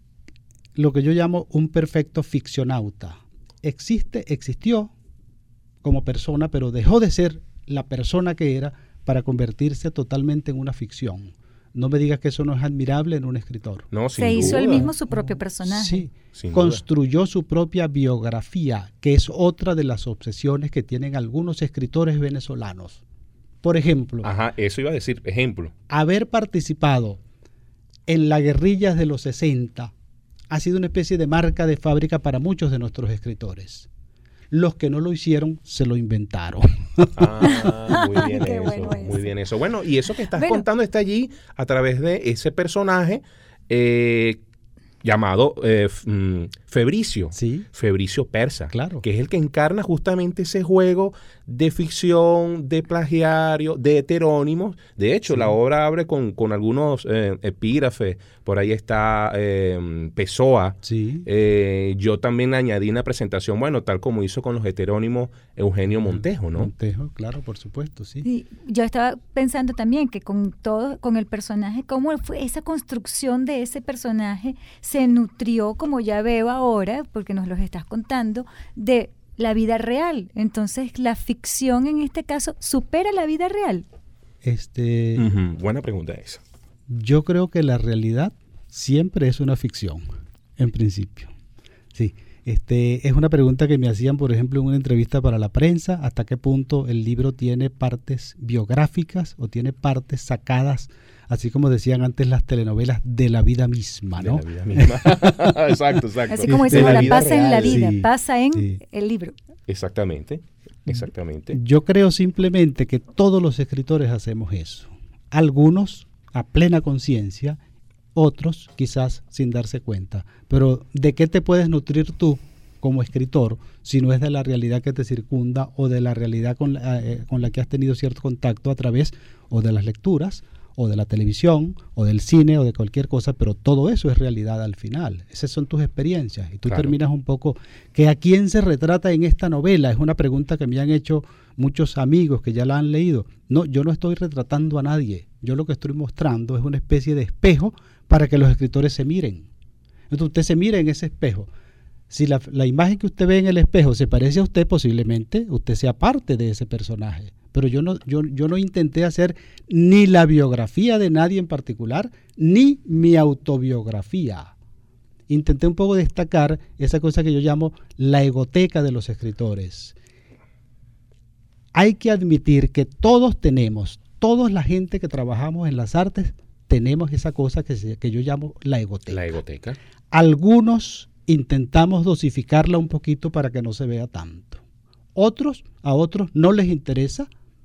lo que yo llamo un perfecto ficcionauta. Existe, existió como persona, pero dejó de ser la persona que era para convertirse totalmente en una ficción. No me digas que eso no es admirable en un escritor. No, sin Se hizo duda. él mismo su propio personaje. Sí, Sin construyó su propia biografía, que es otra de las obsesiones que tienen algunos escritores venezolanos. Por ejemplo, Ajá, eso iba a decir, ejemplo. haber participado en las guerrillas de los sesenta ha sido una especie de marca de fábrica para muchos de nuestros escritores. Los que no lo hicieron se lo inventaron. Ah, muy bien Qué eso, bueno muy eso. bien eso. Bueno, y eso que estás Bueno. contando está allí a través de ese personaje eh, llamado eh, f- mm, Febricio. Sí, Febricio Persa, Claro. que es el que encarna justamente ese juego de ficción, de plagiario, de heterónimos. De hecho, Sí. la obra abre con, con algunos eh, epígrafes. Por ahí está eh, Pessoa. sí. Eh, yo también añadí una presentación, bueno, tal como hizo con los heterónimos Eugenio Montejo, ¿no? Montejo, claro, por supuesto, sí. Sí, yo estaba pensando también que con todo, con el personaje, cómo fue esa construcción de ese personaje se nutrió, como ya veo ahora, porque nos los estás contando, de la vida real. Entonces, la ficción en este caso supera la vida real. Este, Ujú, buena pregunta esa. Yo creo que la realidad siempre es una ficción, en principio. Sí. Este, es una pregunta que me hacían, por ejemplo, en una entrevista para la prensa, hasta qué punto el libro tiene partes biográficas o tiene partes sacadas, así como decían antes las telenovelas, de la vida misma, ¿no? De la vida misma. Exacto, exacto. Así como De dice, la la vida pasa en la real. vida, Sí, pasa en sí. el libro. Exactamente, exactamente. Yo creo simplemente que todos los escritores hacemos eso. Algunos a plena conciencia, otros quizás sin darse cuenta. Pero ¿de qué te puedes nutrir tú como escritor si no es de la realidad que te circunda o de la realidad con la, eh, con la que has tenido cierto contacto a través o de las lecturas o de la televisión o del cine o de cualquier cosa? Pero todo eso es realidad al final. Esas son tus experiencias y tú Claro. terminas un poco que a quién se retrata en esta novela. Es una pregunta que me han hecho muchos amigos que ya la han leído. No, yo no estoy retratando a nadie. Yo lo que estoy mostrando es una especie de espejo para que los escritores se miren. Entonces usted se mira en ese espejo. Si la, la imagen que usted ve en el espejo se parece a usted, posiblemente usted sea parte de ese personaje. Pero yo no, yo, yo no intenté hacer ni la biografía de nadie en particular, ni mi autobiografía. Intenté un poco destacar esa cosa que yo llamo la egoteca de los escritores. Hay que admitir que todos tenemos, toda la gente que trabajamos en las artes, tenemos esa cosa que, se, que yo llamo la egoteca. La egoteca. Algunos intentamos dosificarla un poquito para que no se vea tanto. Otros, a otros no les interesa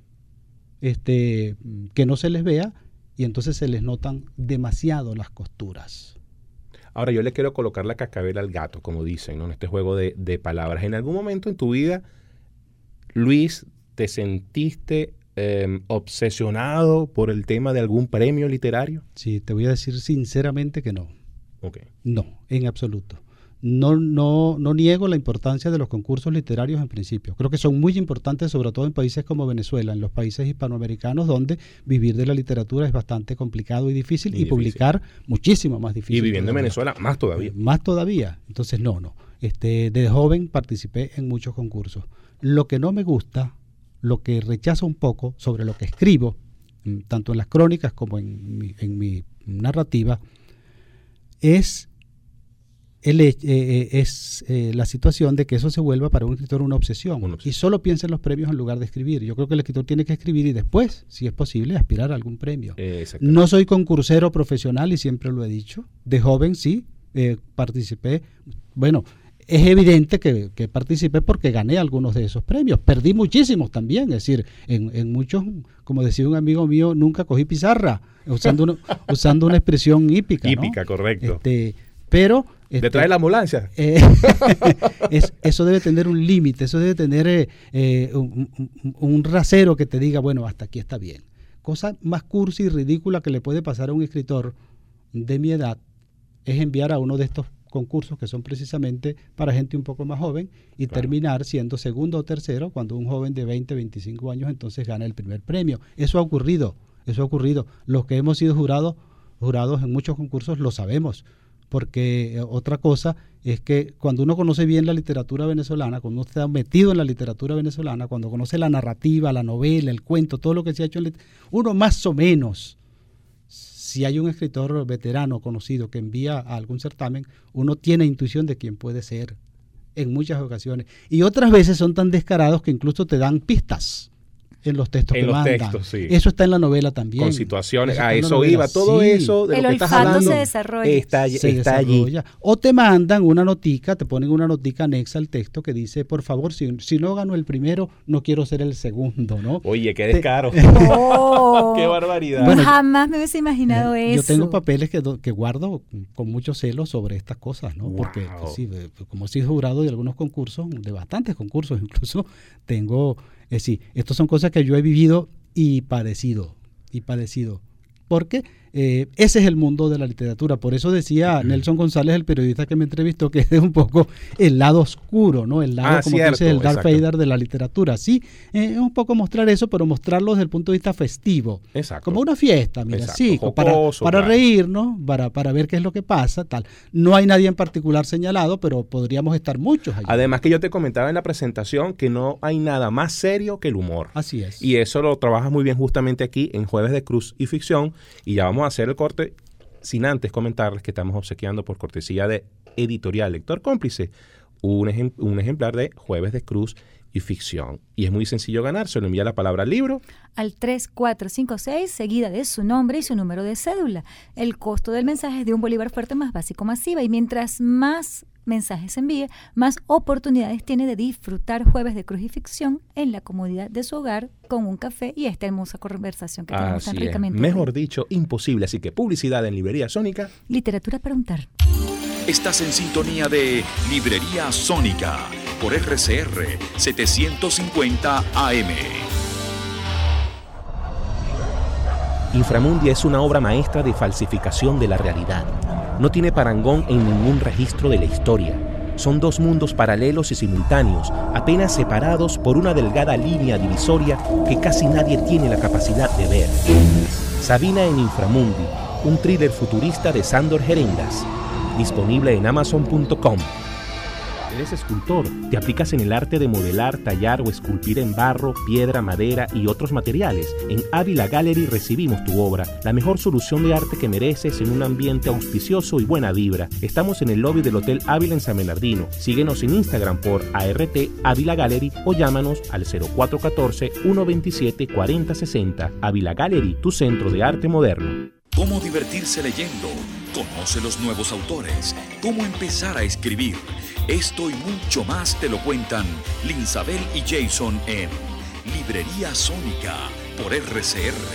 este, que no se les vea y entonces se les notan demasiado las costuras. Ahora, yo le quiero colocar la cascabel al gato, como dicen, ¿no? En este juego de, de palabras. ¿En algún momento en tu vida, Luis, te sentiste eh, obsesionado por el tema de algún premio literario? Sí, te voy a decir sinceramente que no. Ok. No, en absoluto. No, no, no niego la importancia de los concursos literarios en principio. Creo que son muy importantes, sobre todo en países como Venezuela, en los países hispanoamericanos, donde vivir de la literatura es bastante complicado y difícil, Y y, difícil. publicar muchísimo más difícil. Y viviendo en todavía. Venezuela, más todavía. Más todavía. Entonces, no, no. Este, de joven participé en muchos concursos. Lo que no me gusta, lo que rechazo un poco sobre lo que escribo, tanto en las crónicas como en mi, en mi narrativa, es, el, eh, es eh, la situación de que eso se vuelva para un escritor una obsesión, una obsesión. y solo piensa en los premios en lugar de escribir. Yo creo que el escritor tiene que escribir y después, si es posible, aspirar a algún premio. Eh, exactamente. No soy concursero profesional y siempre lo he dicho. De joven sí, eh, participé. Bueno, es evidente que, que participé porque gané algunos de esos premios. Perdí muchísimos también. Es decir, en, en muchos, como decía un amigo mío, nunca cogí pizarra, usando una, usando una expresión hípica. Hípica, ¿no? correcto. Este, pero... Este, ¿Detrás de la ambulancia? Eh, es, eso debe tener un límite, eso debe tener eh, eh, un, un, un rasero que te diga, bueno, hasta aquí está bien. Cosa más cursi y ridícula que le puede pasar a un escritor de mi edad es enviar a uno de estos concursos que son precisamente para gente un poco más joven y Claro. terminar siendo segundo o tercero cuando un joven de veinte, veinticinco años entonces gana el primer premio. Eso ha ocurrido, eso ha ocurrido. Los que hemos sido jurados, jurados en muchos concursos lo sabemos. Porque eh, otra cosa es que cuando uno conoce bien la literatura venezolana, cuando uno está metido en la literatura venezolana, cuando conoce la narrativa, la novela, el cuento, todo lo que se ha hecho, en lit- uno más o menos, si hay un escritor veterano conocido que envía a algún certamen, uno tiene intuición de quién puede ser en muchas ocasiones. Y otras veces son tan descarados que incluso te dan pistas en los textos En que los mandan. textos, sí. Eso está en la novela también. Con situaciones, está a en la eso novela, iba, todo sí. eso de El lo que estás olfato hablando se desarrolla. está, se está allí. desarrolla. O te mandan una notica, te ponen una notica anexa al texto que dice, por favor, si, si no gano el primero, no quiero ser el segundo, ¿no? Oye, qué descaro. Oh, Qué barbaridad. Bueno, jamás me hubiese imaginado Eh, eso. Yo tengo papeles que, do- que guardo con mucho celo sobre estas cosas, ¿no? Wow. Porque pues, sí, eh, como he sido jurado de algunos concursos, de bastantes concursos incluso, tengo, es decir, estas son cosas que yo he vivido y padecido, y padecido. Porque eh, ese es el mundo de la literatura. Por eso decía Nelson González, el periodista que me entrevistó, que es un poco el lado oscuro, ¿no? El lado, Ah, como cierto, tú dices, el Darth exacto. Vader de la literatura. Sí, eh, es un poco mostrar eso, pero mostrarlo desde el punto de vista festivo. Exacto. Como una fiesta, mira, Exacto, sí, para, jocoso, para claro. reírnos, para, para ver qué es lo que pasa, tal. No hay nadie en particular señalado, pero podríamos estar muchos allí. Además que yo te comentaba en la presentación que no hay nada más serio que el humor. Así es. Y eso lo trabajas muy bien justamente aquí en Jueves de Cruz y Ficción. Y ya vamos a hacer el corte sin antes comentarles que estamos obsequiando por cortesía de Editorial Lector Cómplice un, ejem- un ejemplar de Jueves de Cruz y Ficción. Y es muy sencillo ganar, se lo envía la palabra libro al tres cuatro cinco seis, seguida de su nombre y su número de cédula. El costo del mensaje es de un bolívar fuerte más básico masiva, y mientras más mensajes envíe, más oportunidades tiene de disfrutar Jueves de Cruz y Ficción en la comodidad de su hogar con un café y esta hermosa conversación que tenemos tan Así es. ricamente. Mejor dicho, imposible. Así que publicidad en Librería Sónica. Literatura para untar. Estás en sintonía de Librería Sónica por R C R setecientos cincuenta A M. Inframundia es una obra maestra de falsificación de la realidad. No tiene parangón en ningún registro de la historia. Son dos mundos paralelos y simultáneos, apenas separados por una delgada línea divisoria que casi nadie tiene la capacidad de ver. Sabina en Inframundi, un thriller futurista de Sándor Herendas, disponible en amazon punto com. Eres escultor, te aplicas en el arte de modelar, tallar o esculpir en barro, piedra, madera y otros materiales. En Ávila Gallery recibimos tu obra, la mejor solución de arte que mereces en un ambiente auspicioso y buena vibra. Estamos en el lobby del Hotel Ávila en San Bernardino. Síguenos en Instagram por A R T Ávila Gallery o llámanos al cero cuatro uno cuatro, uno dos siete, cuatro cero seis cero. Ávila Gallery, tu centro de arte moderno. Cómo divertirse leyendo. Conoce los nuevos autores. Cómo empezar a escribir. Esto y mucho más te lo cuentan Linsabel y Jason en Librería Sónica por R C R.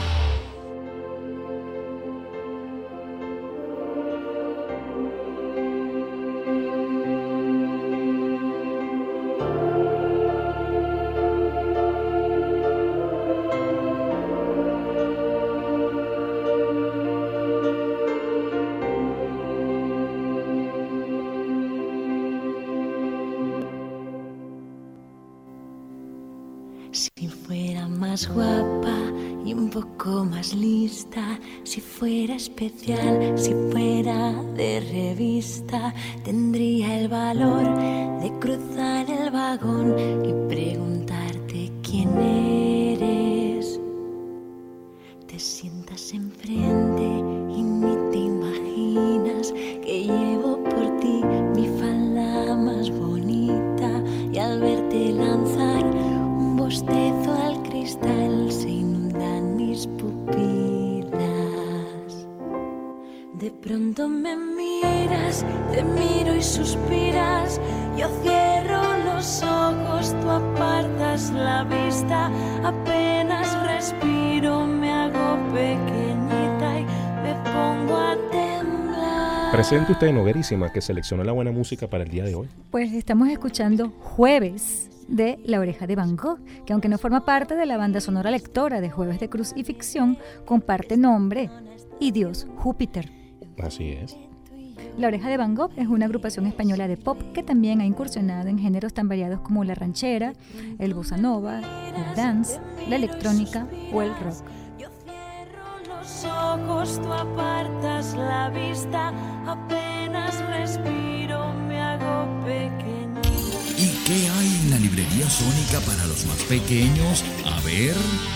Si fuera más guapa y un poco más lista, si fuera especial, si fuera de revista, tendría el valor de cruzar el vagón y preguntarte quién eres. Te sientas enfrente y ni te imaginas que llevo por ti mi falda más bonita, y al verte lanzar un bostezo al cristal se inundan mis pupilas. De pronto me miras, te miro y suspiras. Yo cierro los ojos, tú apartas la vista. Apenas respiro, me hago pequeñita y me pongo a temblar. Presente usted, Noguerísima, que seleccionó la buena música para el día de hoy. Pues estamos escuchando Jueves de La Oreja de Van Gogh, que aunque no forma parte de la banda sonora lectora de Jueves de Cruz y Ficción, comparte nombre y dios Júpiter. Así es. La Oreja de Van Gogh es una agrupación española de pop que también ha incursionado en géneros tan variados como la ranchera, el bossa nova, el dance, la electrónica o el rock. Yo cierro los ojos, tú apartas la vista. Apenas respiro, me hago pequeña. ¿Y qué hay en la Librería Sónica para los más pequeños? A ver.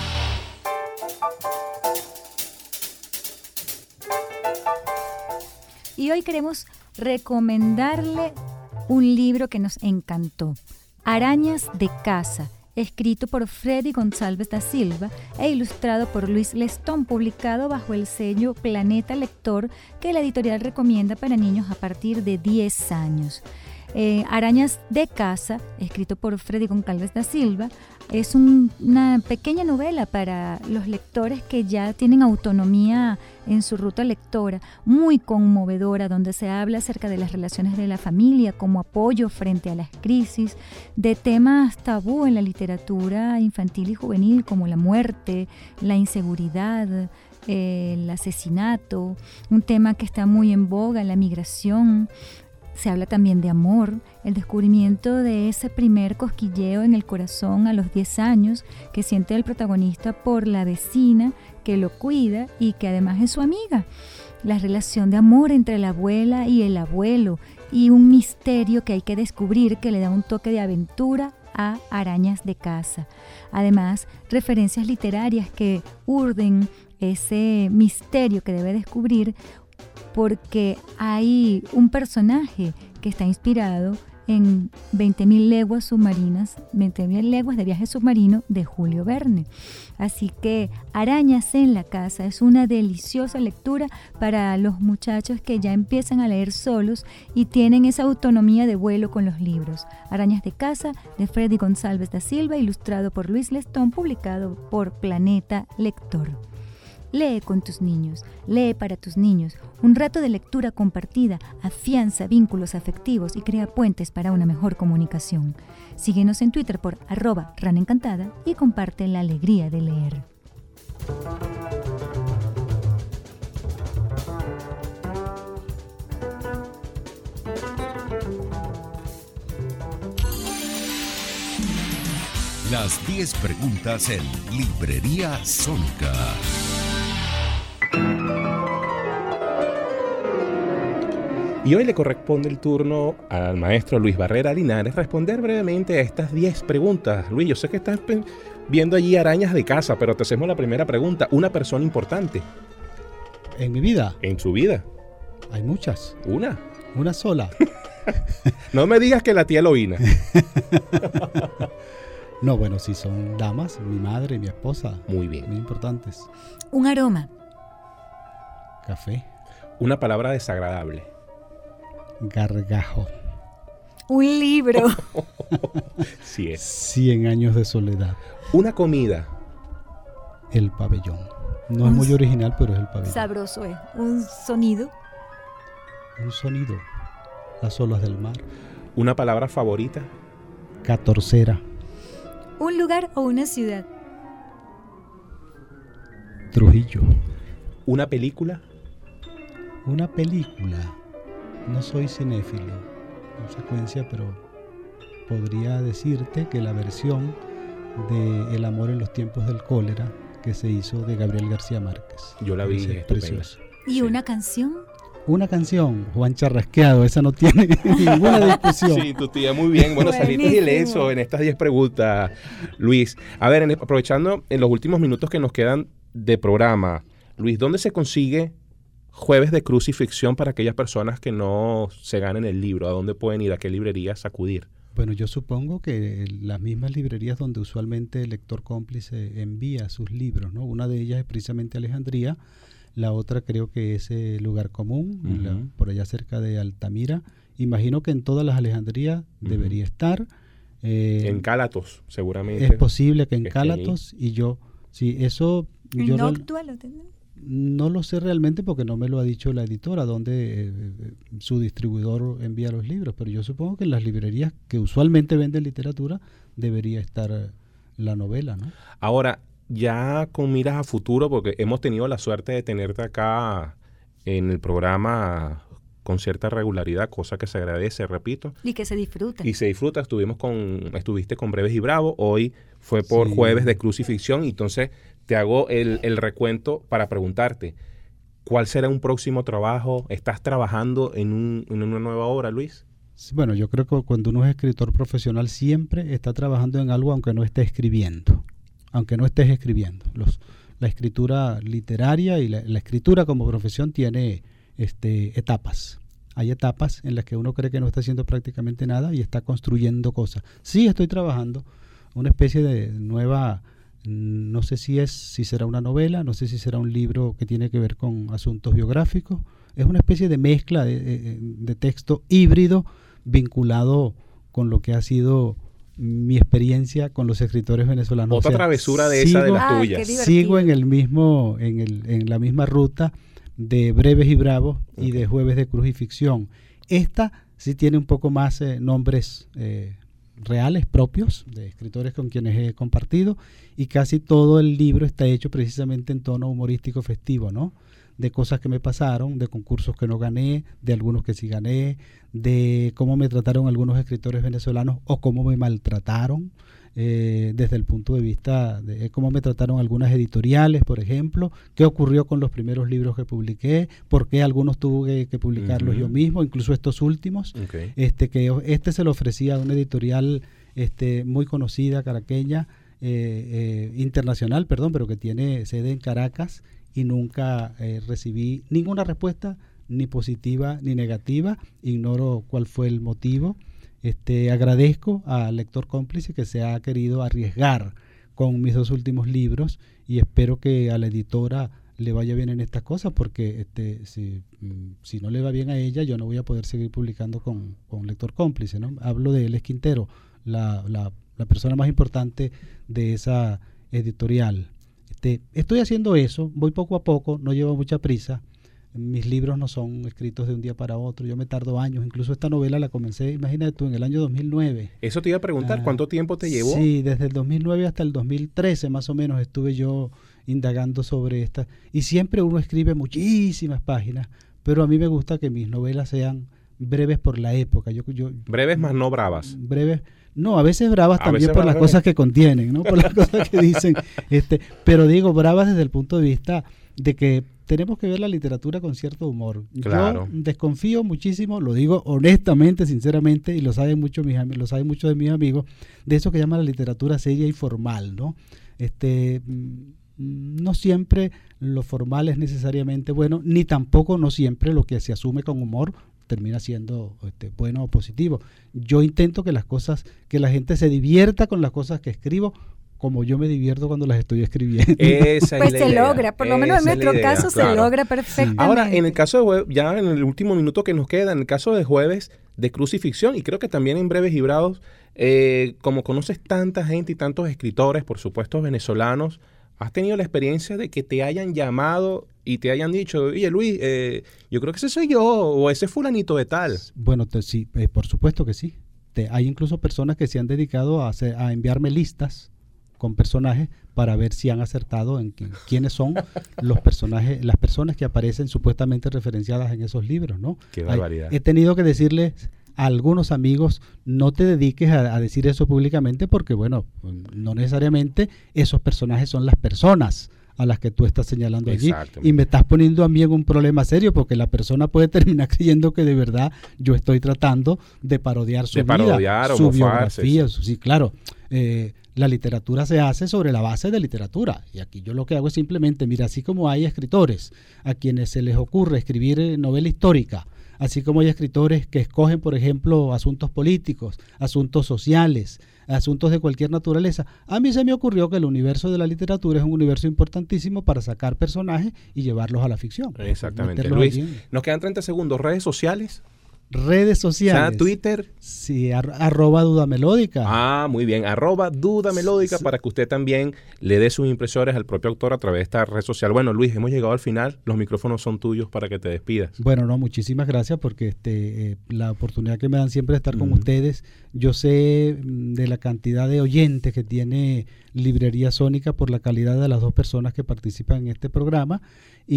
Y hoy queremos recomendarle un libro que nos encantó, Arañas de Casa, escrito por Freddy González da Silva e ilustrado por Luis Lestón, publicado bajo el sello Planeta Lector, que la editorial recomienda para niños a partir de diez años. Eh, Arañas de Casa, escrito por Freddy González da Silva, es un, una pequeña novela para los lectores que ya tienen autonomía en su ruta lectora, muy conmovedora, donde se habla acerca de las relaciones de la familia como apoyo frente a las crisis, de temas tabú en la literatura infantil y juvenil como la muerte, la inseguridad, eh, el asesinato, un tema que está muy en boga, la migración. Se habla también de amor, el descubrimiento de ese primer cosquilleo en el corazón a los diez años que siente el protagonista por la vecina que lo cuida y que además es su amiga. La relación de amor entre la abuela y el abuelo y un misterio que hay que descubrir que le da un toque de aventura a Arañas de Casa. Además, referencias literarias que urden ese misterio que debe descubrir, porque hay un personaje que está inspirado en veinte mil leguas submarinas, veinte mil leguas de viaje submarino de Julio Verne. Así que Arañas en la casa es una deliciosa lectura para los muchachos que ya empiezan a leer solos y tienen esa autonomía de vuelo con los libros. Arañas de casa de Freddy González da Silva, ilustrado por Luis Lestón, publicado por Planeta Lector. Lee con tus niños, lee para tus niños. Un rato de lectura compartida afianza vínculos afectivos y crea puentes para una mejor comunicación. Síguenos en Twitter por arroba ranencantada y comparte la alegría de leer. Las diez preguntas en Librería Sónica. Y hoy le corresponde el turno al maestro Luis Barrera Linares responder brevemente a estas diez preguntas. Luis, yo sé que estás viendo allí arañas de casa, pero te hacemos la primera pregunta. Una persona importante. ¿En mi vida? En su vida. Hay muchas. ¿Una? Una sola. No me digas que la tía Loína. No, bueno, sí son damas, mi madre y mi esposa. Muy bien. Muy importantes. Un aroma. Café. Una palabra desagradable. Gargajo. Un libro. Sí es. Cien años de soledad. Una comida. El pabellón. No es muy original, pero es el pabellón. Sabroso es. Un sonido. Un sonido. Las olas del mar. Una palabra favorita. Catorcera. Un lugar o una ciudad. Trujillo. Una película. Una película. No soy cinéfilo, consecuencia, pero podría decirte que la versión de El amor en los tiempos del cólera que se hizo de Gabriel García Márquez. Yo la vi, es preciosa. ¿Y sí. Una canción? Una canción, Juan Charrasqueado, esa no tiene ninguna discusión. Sí, tu tía, muy bien. Bueno, saliste ileso en estas diez preguntas, Luis. A ver, en, aprovechando en los últimos minutos que nos quedan de programa, Luis, ¿dónde se consigue Jueves de Crucifixión para aquellas personas que no se ganen el libro? ¿A dónde pueden ir? ¿A qué librerías acudir? Bueno, yo supongo que las mismas librerías donde usualmente el lector cómplice envía sus libros, ¿no? Una de ellas es precisamente Alejandría, la otra creo que es eh, Lugar Común, uh-huh. la, por allá cerca de Altamira. Imagino que en todas las Alejandrías uh-huh. debería estar. Eh, en Cálatos, seguramente. Es posible que en Cálatos, y yo, sí, eso... ¿En yo Noctua lo tienen? No lo sé realmente porque no me lo ha dicho la editora dónde eh, su distribuidor envía los libros, pero yo supongo que en las librerías que usualmente venden literatura debería estar eh, la novela, ¿no? Ahora, ya con miras a futuro, porque hemos tenido la suerte de tenerte acá en el programa con cierta regularidad, cosa que se agradece, repito. Y que se disfruta. Y se disfruta. Estuvimos con, estuviste con Breves y Bravos, hoy fue por Sí. Jueves de Crucifixión, y entonces te hago el, el recuento para preguntarte, ¿cuál será un próximo trabajo? ¿Estás trabajando en, un, en una nueva obra, Luis? Sí, bueno, yo creo que cuando uno es escritor profesional siempre está trabajando en algo aunque no esté escribiendo, aunque no estés escribiendo. Los, la escritura literaria y la, la escritura como profesión tiene este, etapas. Hay etapas en las que uno cree que no está haciendo prácticamente nada y está construyendo cosas. Sí, estoy trabajando una especie de nueva... No sé si es, si será una novela, no sé si será un libro que tiene que ver con asuntos biográficos. Es una especie de mezcla de, de, de texto híbrido vinculado con lo que ha sido mi experiencia con los escritores venezolanos. Otra o sea, travesura de sigo, esa de las ah, tuyas. Sigo en el mismo, en el, en la misma ruta de Breves y Bravos okay. y de Jueves de Crucifixión. Esta sí tiene un poco más eh, nombres eh, reales, propios, de escritores con quienes he compartido, y casi todo el libro está hecho precisamente en tono humorístico festivo, ¿no? De cosas que me pasaron, de concursos que no gané, de algunos que sí gané, de cómo me trataron algunos escritores venezolanos o cómo me maltrataron, eh, desde el punto de vista de cómo me trataron algunas editoriales, por ejemplo, qué ocurrió con los primeros libros que publiqué, por qué algunos tuve que publicarlos uh-huh. yo mismo, incluso estos últimos, okay. este que este se lo ofrecía a una editorial este, muy conocida, caraqueña, eh, eh, internacional, perdón, pero que tiene sede en Caracas, y nunca eh, recibí ninguna respuesta, ni positiva ni negativa. Ignoro cuál fue el motivo. Este, agradezco al lector cómplice que se ha querido arriesgar con mis dos últimos libros y espero que a la editora le vaya bien en estas cosas, porque este, si, si no le va bien a ella, yo no voy a poder seguir publicando con, con lector cómplice, ¿no? Hablo de Eles Quintero, la, la, la persona más importante de esa editorial. Este, estoy haciendo eso, voy poco a poco, no llevo mucha prisa. Mis libros no son escritos de un día para otro, yo me tardo años, incluso esta novela la comencé, imagínate tú, en el año dos mil nueve. Eso te iba a preguntar, ah, ¿cuánto tiempo te llevó? Sí, desde el dos mil nueve hasta el dos mil trece más o menos estuve yo indagando sobre esta, y siempre uno escribe muchísimas páginas, pero a mí me gusta que mis novelas sean breves por la época. Yo, yo, breves más no bravas. Breves, no, a veces bravas a también veces por bravas. las cosas que contienen, ¿no? Por las cosas que dicen, este, pero digo bravas desde el punto de vista de que tenemos que ver la literatura con cierto humor. Claro. Yo desconfío muchísimo, lo digo honestamente, sinceramente, y lo saben muchos mis lo saben muchos de mis amigos, de eso que llaman la literatura seria y formal, ¿no? Este, no siempre lo formal es necesariamente bueno, ni tampoco no siempre lo que se asume con humor termina siendo este, bueno o positivo. Yo intento que las cosas, que la gente se divierta con las cosas que escribo, como yo me divierto cuando las estoy escribiendo. Esa pues es se la logra, por lo menos en nuestro idea, caso claro. se logra perfectamente. Ahora, en el caso de Jueves, ya en el último minuto que nos queda, en el caso de Jueves de Crucifixión, y creo que también en Breves y Bravos, eh, como conoces tanta gente y tantos escritores, por supuesto venezolanos, ¿has tenido la experiencia de que te hayan llamado y te hayan dicho, oye Luis, eh, yo creo que ese soy yo, o ese fulanito de tal? Bueno, te, sí, eh, por supuesto que sí. Te, hay incluso personas que se han dedicado a, hacer, a enviarme listas con personajes para ver si han acertado en qui- quiénes son los personajes, las personas que aparecen supuestamente referenciadas en esos libros, ¿no? Qué barbaridad. Hay, he tenido que decirles a algunos amigos, no te dediques a, a decir eso públicamente porque, bueno, no necesariamente esos personajes son las personas a las que tú estás señalando allí, y me estás poniendo a mí en un problema serio porque la persona puede terminar creyendo que de verdad yo estoy tratando de parodiar su de vida, parodiar, su mofarse, biografía, su, sí, claro. Eh, la literatura se hace sobre la base de literatura, y aquí yo lo que hago es simplemente, mira, así como hay escritores a quienes se les ocurre escribir eh, novela histórica, así como hay escritores que escogen, por ejemplo, asuntos políticos, asuntos sociales, asuntos de cualquier naturaleza, a mí se me ocurrió que el universo de la literatura es un universo importantísimo para sacar personajes y llevarlos a la ficción. Exactamente. Luis, nos quedan treinta segundos. ¿Redes sociales? Redes sociales. ¿Ya Twitter? Sí, ar arroba Duda Melódica. Ah, muy bien. Arroba Duda Melódica, sí, para que usted también le dé sus impresiones al propio autor a través de esta red social. Bueno, Luis, hemos llegado al final. Los micrófonos son tuyos para que te despidas. Bueno, no, muchísimas gracias porque este eh, la oportunidad que me dan siempre de estar con uh-huh. ustedes. Yo sé de la cantidad de oyentes que tiene Librería Sónica por la calidad de las dos personas que participan en este programa,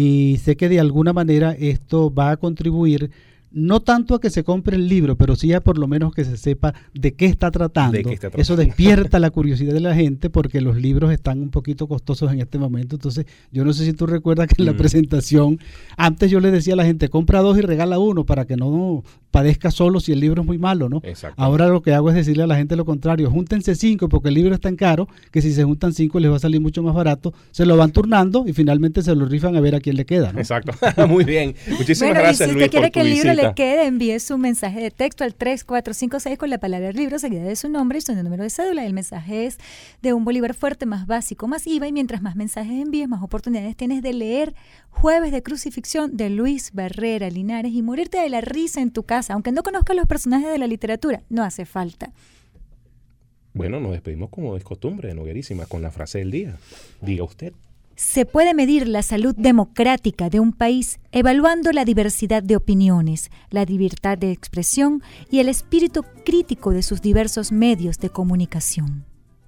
y sé que de alguna manera esto va a contribuir no tanto a que se compre el libro, pero sí a por lo menos que se sepa de qué está tratando. ¿De qué está tratando? Eso despierta la curiosidad de la gente porque los libros están un poquito costosos en este momento. Entonces, yo no sé si tú recuerdas que en la mm. presentación, antes yo le decía a la gente, compra dos y regala uno para que no padezca solo si el libro es muy malo, ¿no? Ahora lo que hago es decirle a la gente lo contrario, júntense cinco porque el libro es tan caro que si se juntan cinco les va a salir mucho más barato, se lo van turnando y finalmente se lo rifan a ver a quién le queda, ¿no? Exacto. Muy bien. Muchísimas bueno, gracias, y si Luis, usted quiere por que tu el libro visita. le quede, envíe su mensaje de texto al tres cuatro cinco seis con la palabra libro seguida de su nombre y su número de cédula. El mensaje es de un bolívar fuerte, más básico, más I V A, y mientras más mensajes envíes, más oportunidades tienes de leer Jueves de Crucifixión de Luis Barrera Linares y morirte de la risa en tu casa, aunque no conozcas los personajes de la literatura, no hace falta. Bueno, nos despedimos como es costumbre, Noguerísima, con la frase del día. Diga usted. Se puede medir la salud democrática de un país evaluando la diversidad de opiniones, la libertad de expresión y el espíritu crítico de sus diversos medios de comunicación.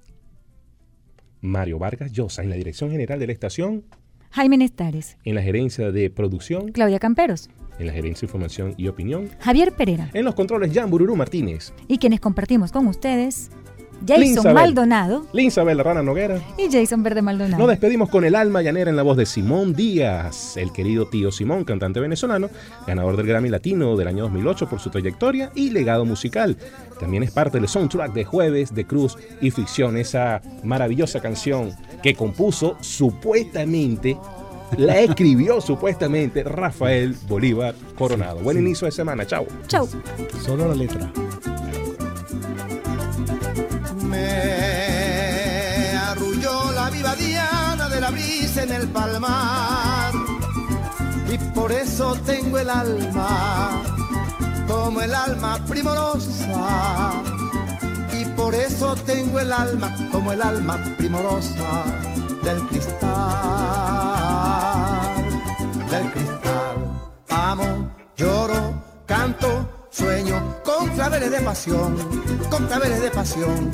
Mario Vargas Llosa, en la dirección general de la estación. Jaime Nestares. En la gerencia de producción. Claudia Camperos. En la gerencia de información y opinión. Javier Pereira. En los controles, Jan Bururú Martínez. Y quienes compartimos con ustedes, Jason Linsabel, Maldonado. Linsabel Rana Noguera. Y Jason Verde Maldonado. Nos despedimos con el alma llanera en la voz de Simón Díaz, el querido tío Simón, cantante venezolano, ganador del Grammy Latino del año dos mil ocho por su trayectoria y legado musical. También es parte del soundtrack de Jueves de Cruz y Ficción, esa maravillosa canción que compuso supuestamente, la escribió supuestamente Rafael Bolívar Coronado. Buen sí. inicio de semana. Chao. Chao. Solo la letra. el palmar, y por eso tengo el alma como el alma primorosa, y por eso tengo el alma como el alma primorosa del cristal, del cristal. Amo, lloro, canto, sueño con claveles de pasión, con claveles de pasión,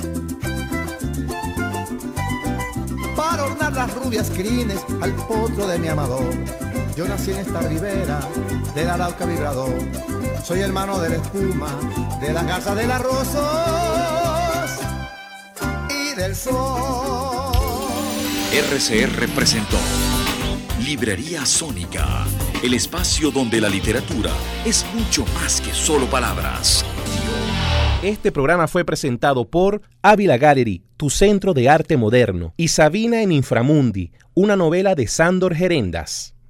para ornar las rubias crines al potro de mi amador. Yo nací en esta ribera del Arauca vibrador, soy hermano de la espuma, de la garza de las rosas y del sol. R C R presentó Librería Sónica, el espacio donde la literatura es mucho más que solo palabras. Este programa fue presentado por Ávila Gallery, tu centro de arte moderno, y Sabina en Inframundi, una novela de Sándor Gerendas.